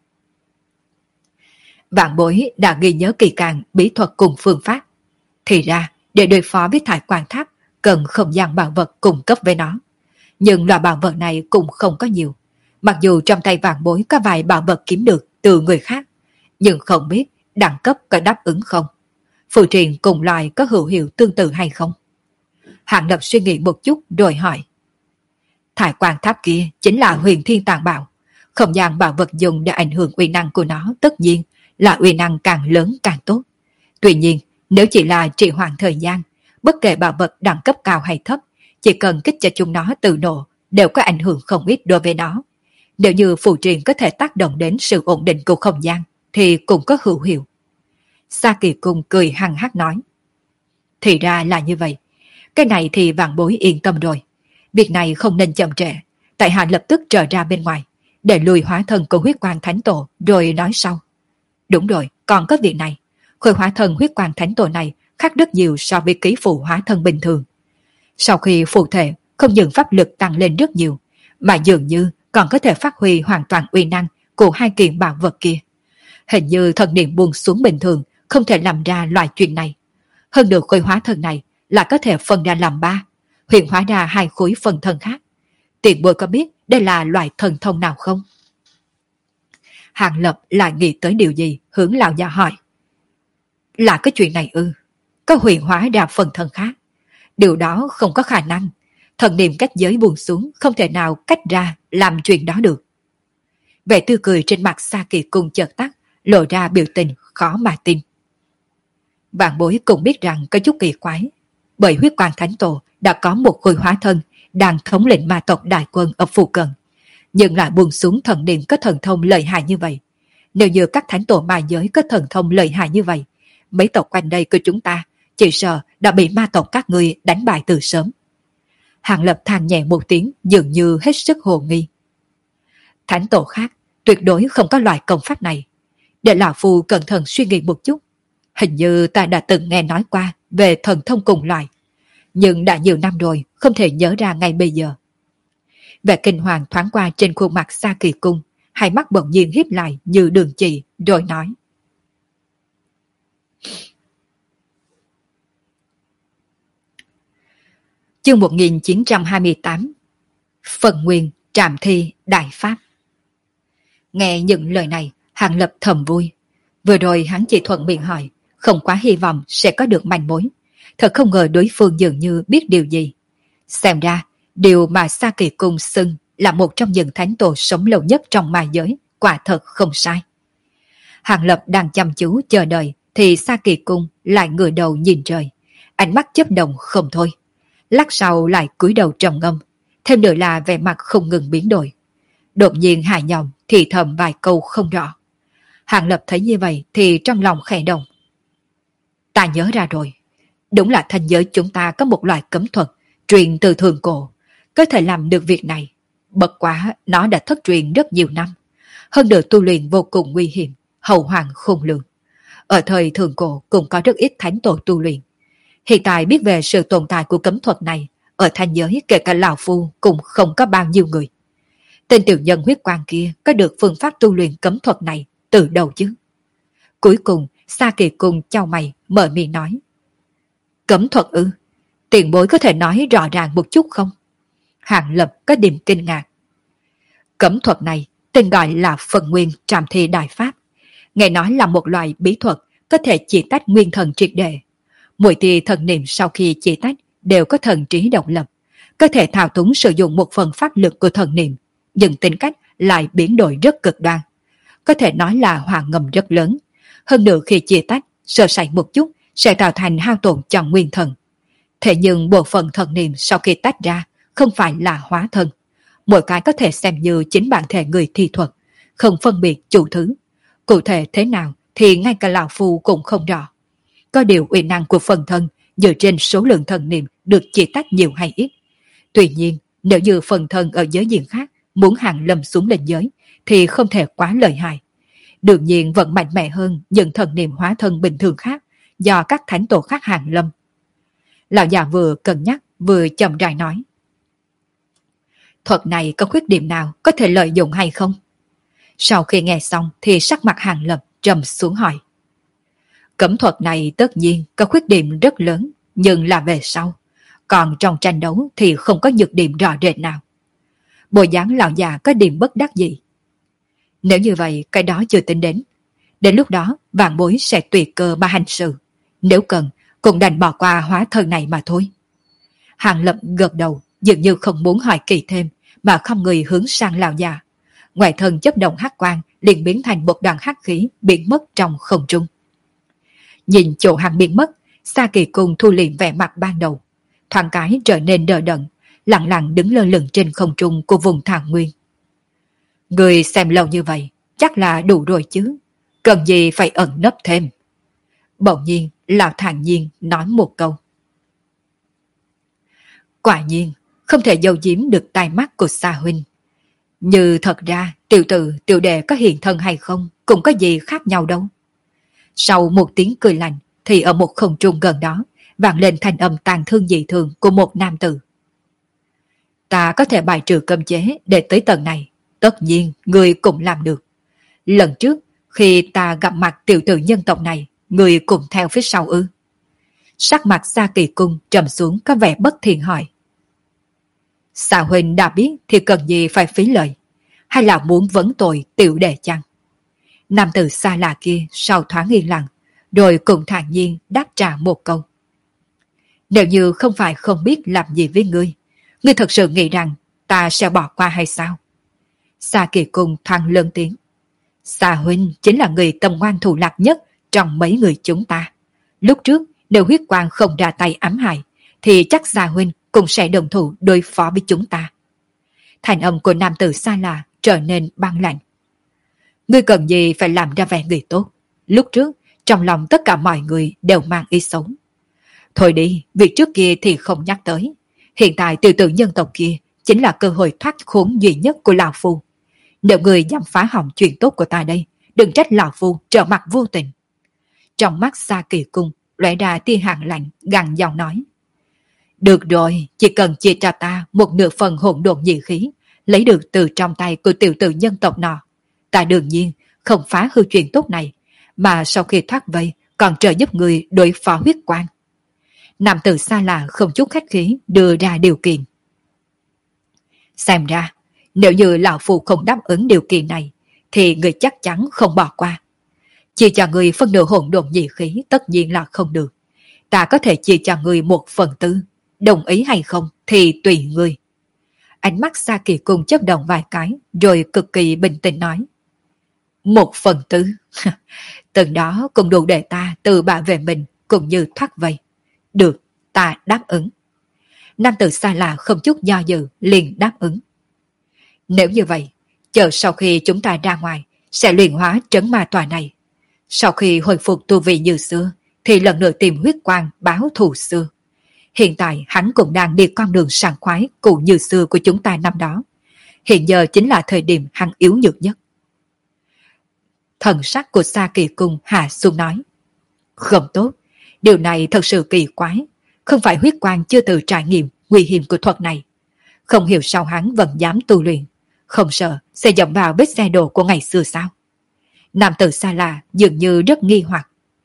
Vạn bối đã ghi nhớ kỳ càng bí thuật cùng phương pháp. Thì ra, để đối phó với Thải Quan Tháp, cần không gian bảo vật cung cấp với nó. Nhưng loại bảo vật này cũng không có nhiều. Mặc dù trong tay vạn bối có vài bảo vật kiếm được từ người khác, nhưng không biết đẳng cấp có đáp ứng không. Phù triện cùng loại có hữu hiệu tương tự hay không? Hàng Lập suy nghĩ một chút rồi hỏi. Thải Quan Tháp kia chính là huyền thiên tàng bảo. Không gian bảo vật dùng để ảnh hưởng uy năng của nó tất nhiên là uy năng càng lớn càng tốt. Tuy nhiên, nếu chỉ là trì hoãn thời gian, bất kể bảo vật đẳng cấp cao hay thấp, chỉ cần kích cho chúng nó tự nổ đều có ảnh hưởng không ít đối với nó. Nếu như phù triện có thể tác động đến sự ổn định của không gian, thì cũng có hữu hiệu. Sa Kiệt Cung cười hăng hắc nói. Thì ra là như vậy. Cái này thì vạn bối yên tâm rồi. Việc này không nên chậm trễ. Tại hạ lập tức trở ra bên ngoài, để lùi hóa thân của huyết quang thánh tổ rồi nói sau. Đúng rồi, còn có việc này. Khối hóa thân huyết quang thánh tổ này khác rất nhiều so với ký phụ hóa thân bình thường. Sau khi phụ thể, không những pháp lực tăng lên rất nhiều, mà dường như còn có thể phát huy hoàn toàn uy năng của hai kiện bảo vật kia. Hình như thần niệm buông xuống bình thường không thể làm ra loại chuyện này. Hơn được khối hóa thân này là có thể phân ra làm 3, huyền hóa ra 2 khối phần thân khác. Tiền bối có biết đây là loại thần thông nào không? Hàng Lập lại nghĩ tới điều gì, hướng lão già hỏi. Là cái chuyện này ư? Có huyền hóa ra phần thân khác. Điều đó không có khả năng. Thần niệm cách giới buông xuống không thể nào cách ra làm chuyện đó được. Vẻ tươi cười trên mặt Sa Kiệt Cung chợt tắt, lộ ra biểu tình khó mà tin. Vạn bối cũng biết rằng có chút kỳ quái, bởi huyết quang thánh tổ đã có một khối hóa thân đang thống lĩnh ma tộc đại quân ở phụ cận, nhưng lại buông xuống thần niệm có thần thông lợi hại như vậy. Nếu như các thánh tổ ma giới có thần thông lợi hại như vậy, mấy tộc quanh đây của chúng ta chỉ sợ đã bị ma tộc các ngươi đánh bại từ sớm. Hàng Lập than nhẹ một tiếng, dường như hết sức hồ nghi. Thánh tổ khác tuyệt đối không có loại công pháp này. Để lão phu cẩn thận suy nghĩ một chút. Hình như ta đã từng nghe nói qua về thần thông cùng loại, nhưng đã nhiều năm rồi, không thể nhớ ra ngay bây giờ. Vẻ kinh hoàng thoáng qua trên khuôn mặt Sa Kỳ Cung, hai mắt bỗng nhiên híp lại như đường chỉ, rồi nói. Chương 1928. Phần nguyên trạm thi đại pháp. Nghe những lời này, Hàng Lập thầm vui. Vừa rồi hắn chỉ thuận miệng hỏi, không quá hy vọng sẽ có được manh mối. Thật không ngờ đối phương dường như biết điều gì. Xem ra, điều mà Sa Kỳ Cung xưng là một trong những thánh tổ sống lâu nhất trong ma giới, quả thật không sai. Hàng Lập đang chăm chú chờ đợi, thì Sa Kỳ Cung lại ngửa đầu nhìn trời, ánh mắt chớp động không thôi. Lát sau lại cúi đầu trầm ngâm, thêm nữa là vẻ mặt không ngừng biến đổi. Đột nhiên hài nhòng thì thầm vài câu không rõ. Hàng Lập thấy như vậy thì trong lòng khẽ động. Ta nhớ ra rồi, đúng là thanh giới chúng ta có một loại cấm thuật truyền từ thượng cổ, có thể làm được việc này. Bất quá nó đã thất truyền rất nhiều năm, hơn nữa tu luyện vô cùng nguy hiểm, hậu hoạn khôn lường. Ở thời thượng cổ cũng có rất ít thánh tổ tu luyện. Hiện tại biết về sự tồn tại của cấm thuật này, ở thanh giới kể cả lão phu cũng không có bao nhiêu người. Tên tiểu nhân huyết quang kia có được phương pháp tu luyện cấm thuật này từ đầu chứ? Cuối cùng Sa Kỳ Cung chau mày mở miệng nói. Cấm thuật ư? Tiền bối có thể nói rõ ràng một chút không? Hàng Lập có điểm kinh ngạc. Cấm thuật này tên gọi là phần nguyên trảm thi đại pháp. Nghe nói là một loại bí thuật có thể chỉ tách nguyên thần triệt để. Mỗi tia thần niệm sau khi chỉ tách đều có thần trí độc lập, có thể thao túng sử dụng một phần pháp lực của thần niệm, nhưng tính cách lại biến đổi rất cực đoan. Có thể nói là hòa ngầm rất lớn. Hơn nữa khi chia tách, sơ sẩy một chút sẽ tạo thành hao tổn cho nguyên thần. Thế nhưng bộ phận thần niệm sau khi tách ra không phải là hóa thân. Mỗi cái có thể xem như chính bản thể người thi thuật, không phân biệt chủ thứ. Cụ thể thế nào thì ngay cả lão phu cũng không rõ. Có điều uy năng của phần thân dựa trên số lượng thần niệm được chia tách nhiều hay ít. Tuy nhiên, nếu như phần thân ở giới diện khác muốn Hàng Lâm xuống lên giới thì không thể quá lợi hại. Đương nhiên vẫn mạnh mẽ hơn những thần niệm hóa thân bình thường khác do các thánh tổ khác Hàng Lâm. Lão già vừa cân nhắc vừa chậm rãi nói. Thuật này có khuyết điểm nào có thể lợi dụng hay không? Sau khi nghe xong thì sắc mặt Hàng Lập trầm xuống hỏi. Cấm thuật này tất nhiên có khuyết điểm rất lớn, nhưng là về sau. Còn trong tranh đấu thì không có nhược điểm rõ rệt nào. Bộ dáng lão già có điểm bất đắc gì. Nếu như vậy cái đó chưa tính đến. Đến lúc đó vạn bối sẽ tùy cơ mà hành sự. Nếu cần cũng đành bỏ qua hóa thân này mà thôi. Hàng Lập gật đầu dường như không muốn hỏi kỳ thêm mà không người hướng sang lão già. Ngoài thân chấp động hắc quang liền biến thành một đoàn hắc khí biến mất trong không trung. Nhìn chỗ hàng biến mất, Sa Kỳ Cung thu liệm vẻ mặt ban đầu, thoáng cái trở nên đờ đẫn, lặng lặng đứng lơ lửng trên không trung của vùng thảo nguyên. Người xem lâu như vậy, chắc là đủ rồi chứ, cần gì phải ẩn nấp thêm. Bỗng nhiên, lão thản nhiên nói một câu. Quả nhiên, không thể giấu giếm được tai mắt của Sa huynh. Như thật ra, tiểu tử, tiểu đệ có hiện thân hay không, cũng có gì khác nhau đâu. Sau một tiếng cười lạnh, thì ở một không trung gần đó, vang lên thanh âm tàn thương dị thường của một nam tử. Ta có thể bài trừ cấm chế để tới tầng này, tất nhiên người cũng làm được. Lần trước, khi ta gặp mặt tiểu tử nhân tộc này, người cùng theo phía sau ư? Sắc mặt Sa Kỳ Cung trầm xuống có vẻ bất thiện hỏi. Sa huynh đã biết thì cần gì phải phí lời, hay là muốn vấn tội tiểu đệ chăng? Nam tử xa lạ kia sau thoáng yên lặng, rồi cùng thản nhiên đáp trả một câu. Nếu như không phải không biết làm gì với ngươi thật sự nghĩ rằng ta sẽ bỏ qua hay sao? Sa Kỳ Cung thoáng lớn tiếng. Sa huynh chính là người tâm ngoan thủ lạc nhất trong mấy người chúng ta. Lúc trước nếu huyết quang không ra tay ám hại thì chắc Sa huynh cũng sẽ đồng thủ đối phó với chúng ta. Thành âm của nam tử xa lạ trở nên băng lạnh. Ngươi cần gì phải làm ra vẻ người tốt? Lúc trước trong lòng tất cả mọi người đều mang ý xấu. Thôi đi, việc trước kia thì không nhắc tới. Hiện tại tiểu tử nhân tộc kia chính là cơ hội thoát khốn duy nhất của lão phu. Nếu người dám phá hỏng chuyện tốt của ta đây, đừng trách lão phu trở mặt vô tình. Trong mắt Sa Kỳ Cung lóe ra tia hàn lạnh, gằn giọng nói. Được rồi, chỉ cần chia cho ta một nửa phần hỗn độn dị khí, lấy được từ trong tay của tiểu tử nhân tộc nọ. Ta đương nhiên không phá hư chuyện tốt này, mà sau khi thoát vây còn trợ giúp người đối phó huyết quang. Nam tử xa lạ không chút khách khí đưa ra điều kiện. Xem ra, nếu như lão phu không đáp ứng điều kiện này, thì người chắc chắn không bỏ qua. Chia cho người phân nửa hỗn độn dị khí tất nhiên là không được. Ta có thể chia cho người 1/4, đồng ý hay không thì tùy người. Ánh mắt Sa Kỳ Cung chớp động vài cái, rồi cực kỳ bình tĩnh nói. 1/4, từng đó cũng đủ để ta tự bảo vệ mình cũng như thoát vây. Được, ta đáp ứng. Nam tử xa lạ không chút do dự liền đáp ứng. Nếu như vậy, chờ sau khi chúng ta ra ngoài sẽ luyện hóa trấn ma tòa này. Sau khi hồi phục tu vi như xưa thì lần nữa tìm huyết quang báo thù xưa. Hiện tại hắn cũng đang đi con đường sảng khoái cụ như xưa của chúng ta năm đó. Hiện giờ chính là thời điểm hắn yếu nhược nhất. Thần sắc của Sa Kỳ Cung hạ xuống nói. Không tốt, điều này thật sự kỳ quái. Không phải huyết quang chưa từng trải nghiệm nguy hiểm của thuật này. Không hiểu sao hắn vẫn dám tu luyện. Không sợ sẽ dẫm vào vết xe đổ của ngày xưa sao? Nam tử xa lạ dường như rất nghi hoặc.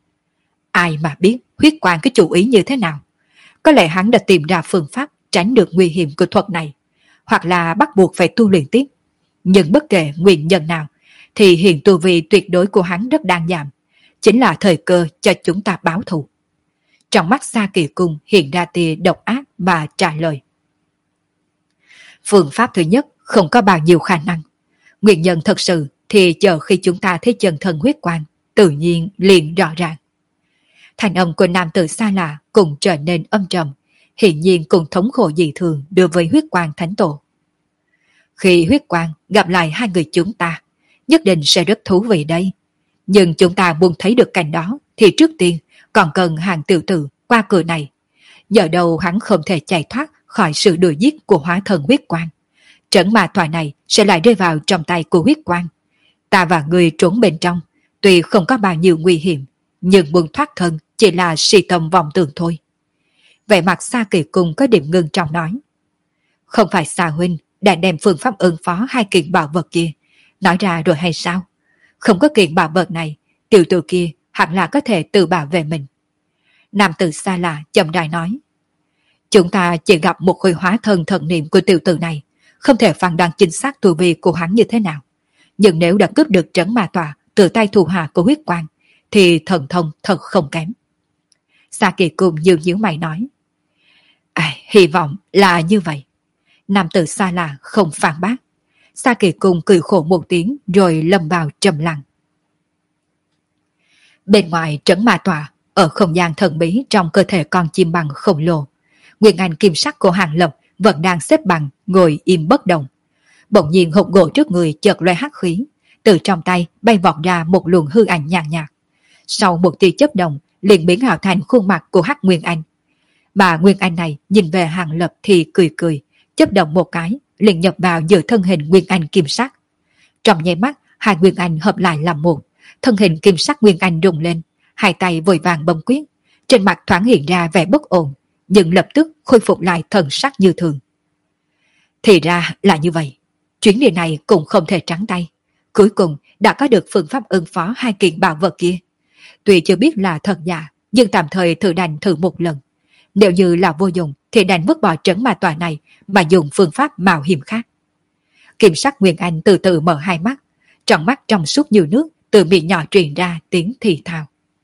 Ai mà biết huyết quang cái chủ ý như thế nào. Có lẽ hắn đã tìm ra phương pháp tránh được nguy hiểm của thuật này, hoặc là bắt buộc phải tu luyện tiếp. Nhưng bất kể nguyên nhân nào, thì hiện tu vi tuyệt đối của hắn rất đang giảm, chính là thời cơ cho chúng ta báo thù. Trong mắt Sa Kỳ Cung hiện ra tia độc ác và trả lời. Phương pháp thứ nhất không có bao nhiêu khả năng. Nguyên nhân thật sự thì chờ khi chúng ta thấy chân thân huyết quang, tự nhiên liền rõ ràng. Thành âm của nam tử xa lạ cũng trở nên âm trầm, hiển nhiên cũng thống khổ dị thường đối với huyết quang thánh tổ. Khi huyết quang gặp lại hai người chúng ta, nhất định sẽ rất thú vị đây. Nhưng chúng ta muốn thấy được cảnh đó thì trước tiên còn cần hàng tiểu tử qua cửa này. Giờ đâu hắn không thể chạy thoát khỏi sự đuổi giết của hóa thần huyết quang. Trấn ma tòa này sẽ lại rơi vào trong tay của huyết quang. Ta và người trốn bên trong, tuy không có bao nhiêu nguy hiểm, nhưng muốn thoát thân chỉ là si tâm vọng tưởng thôi. Vẻ mặt Sa Kỳ Cung có điểm ngưng trọng nói. Không phải Sa huynh đã đem phương pháp ứng phó hai kiện bảo vật kia nói ra rồi hay sao? Không có kiện bảo vật này, tiểu tử kia hẳn là có thể tự bảo vệ mình. Nam tử xa lạ chậm rãi nói. Chúng ta chỉ gặp một hồi hóa thân thần niệm của tiểu tử này, không thể phán đoán chính xác tu vi của hắn như thế nào. Nhưng nếu đã cướp được trấn ma tòa từ tay thủ hạ của huyết quang, thì thần thông thật không kém. Sa Kỳ Cung nhíu mày nói. Hy vọng là như vậy. Nam tử xa lạ không phản bác. Sa Kỳ Cung cười khổ một tiếng rồi lâm vào trầm lặng. Bên ngoài trấn ma tòa, ở không gian thần bí trong cơ thể con chim bằng khổng lồ, nguyên anh kim sắc của Hàng Lập vẫn đang xếp bằng ngồi im bất động. Bỗng nhiên hộp gỗ trước người chợt loe hắc khí, từ trong tay bay vọt ra một luồng hư ảnh nhàn nhạt. Sau một tia chớp động liền biến ảo thành khuôn mặt của hắc Nguyên Anh. Bà Nguyên Anh này nhìn về Hàng Lập thì cười cười, chớp động một cái liền nhập vào giữa thân hình Nguyên Anh kim sắc. Trong nháy mắt hai Nguyên Anh hợp lại làm một, thân hình kim sắc Nguyên Anh rung lên, hai tay vội vàng bấm quyết, trên mặt thoáng hiện ra vẻ bất ổn, nhưng lập tức khôi phục lại thần sắc như thường. Thì ra là như vậy, chuyến đi này cũng không thể trắng tay. Cuối cùng đã có được phương pháp ứng phó hai kiện bảo vật kia. Tuy chưa biết là thật giả, nhưng tạm thời thử đành thử một lần. Nếu như là vô dụng thì đành vứt bỏ trấn ma tòa này mà dùng phương pháp mạo hiểm khác. Kim sắc Nguyên Anh từ từ mở hai mắt, trong mắt trong suốt như nước, từ miệng nhỏ truyền ra tiếng thì thào.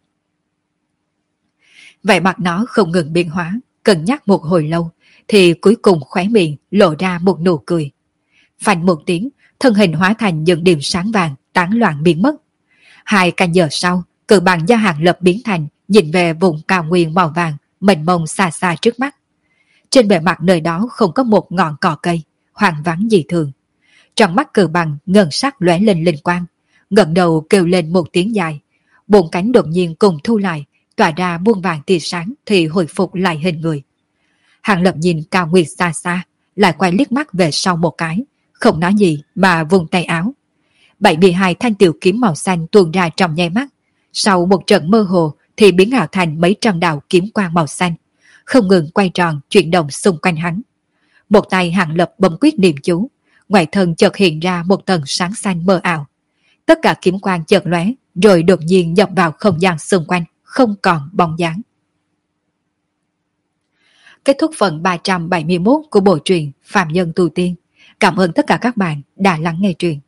Vẻ mặt nó không ngừng biến hóa, cân nhắc một hồi lâu, thì cuối cùng khóe miệng lộ ra một nụ cười. Phanh một tiếng, thân hình hóa thành những điểm sáng vàng tán loạn biến mất. 2 canh giờ sau, cự bằng do Hàng Lập biến thành nhìn về vùng cao nguyên màu vàng mênh mông xa xa trước mắt. Trên bề mặt nơi đó không có một ngọn cỏ cây, hoang vắng dị thường. Trong mắt cự bằng ngân sắc lóe lên linh quang, ngẩng đầu kêu lên một tiếng dài, bốn cánh đột nhiên cùng thu lại, tỏa ra muôn vàng tia sáng thì hồi phục lại hình người. Hàng Lập nhìn cao nguyệt xa xa, lại quay liếc mắt về sau một cái, không nói gì mà vùng tay áo. 72 thanh tiểu kiếm màu xanh tuôn ra trong nháy mắt, sau một trận mơ hồ thì biến ảo thành mấy trăm đạo kiếm quang màu xanh, không ngừng quay tròn chuyển động xung quanh hắn. Một tay Hàng Lập bấm quyết niệm chú, ngoài thân chợt hiện ra một tầng sáng xanh mơ ảo. Tất cả kiếm quang chợt lóe, rồi đột nhiên nhập vào không gian xung quanh, không còn bóng dáng. Kết thúc phần 371 của bộ truyện Phạm Nhân Tu Tiên. Cảm ơn tất cả các bạn đã lắng nghe truyện.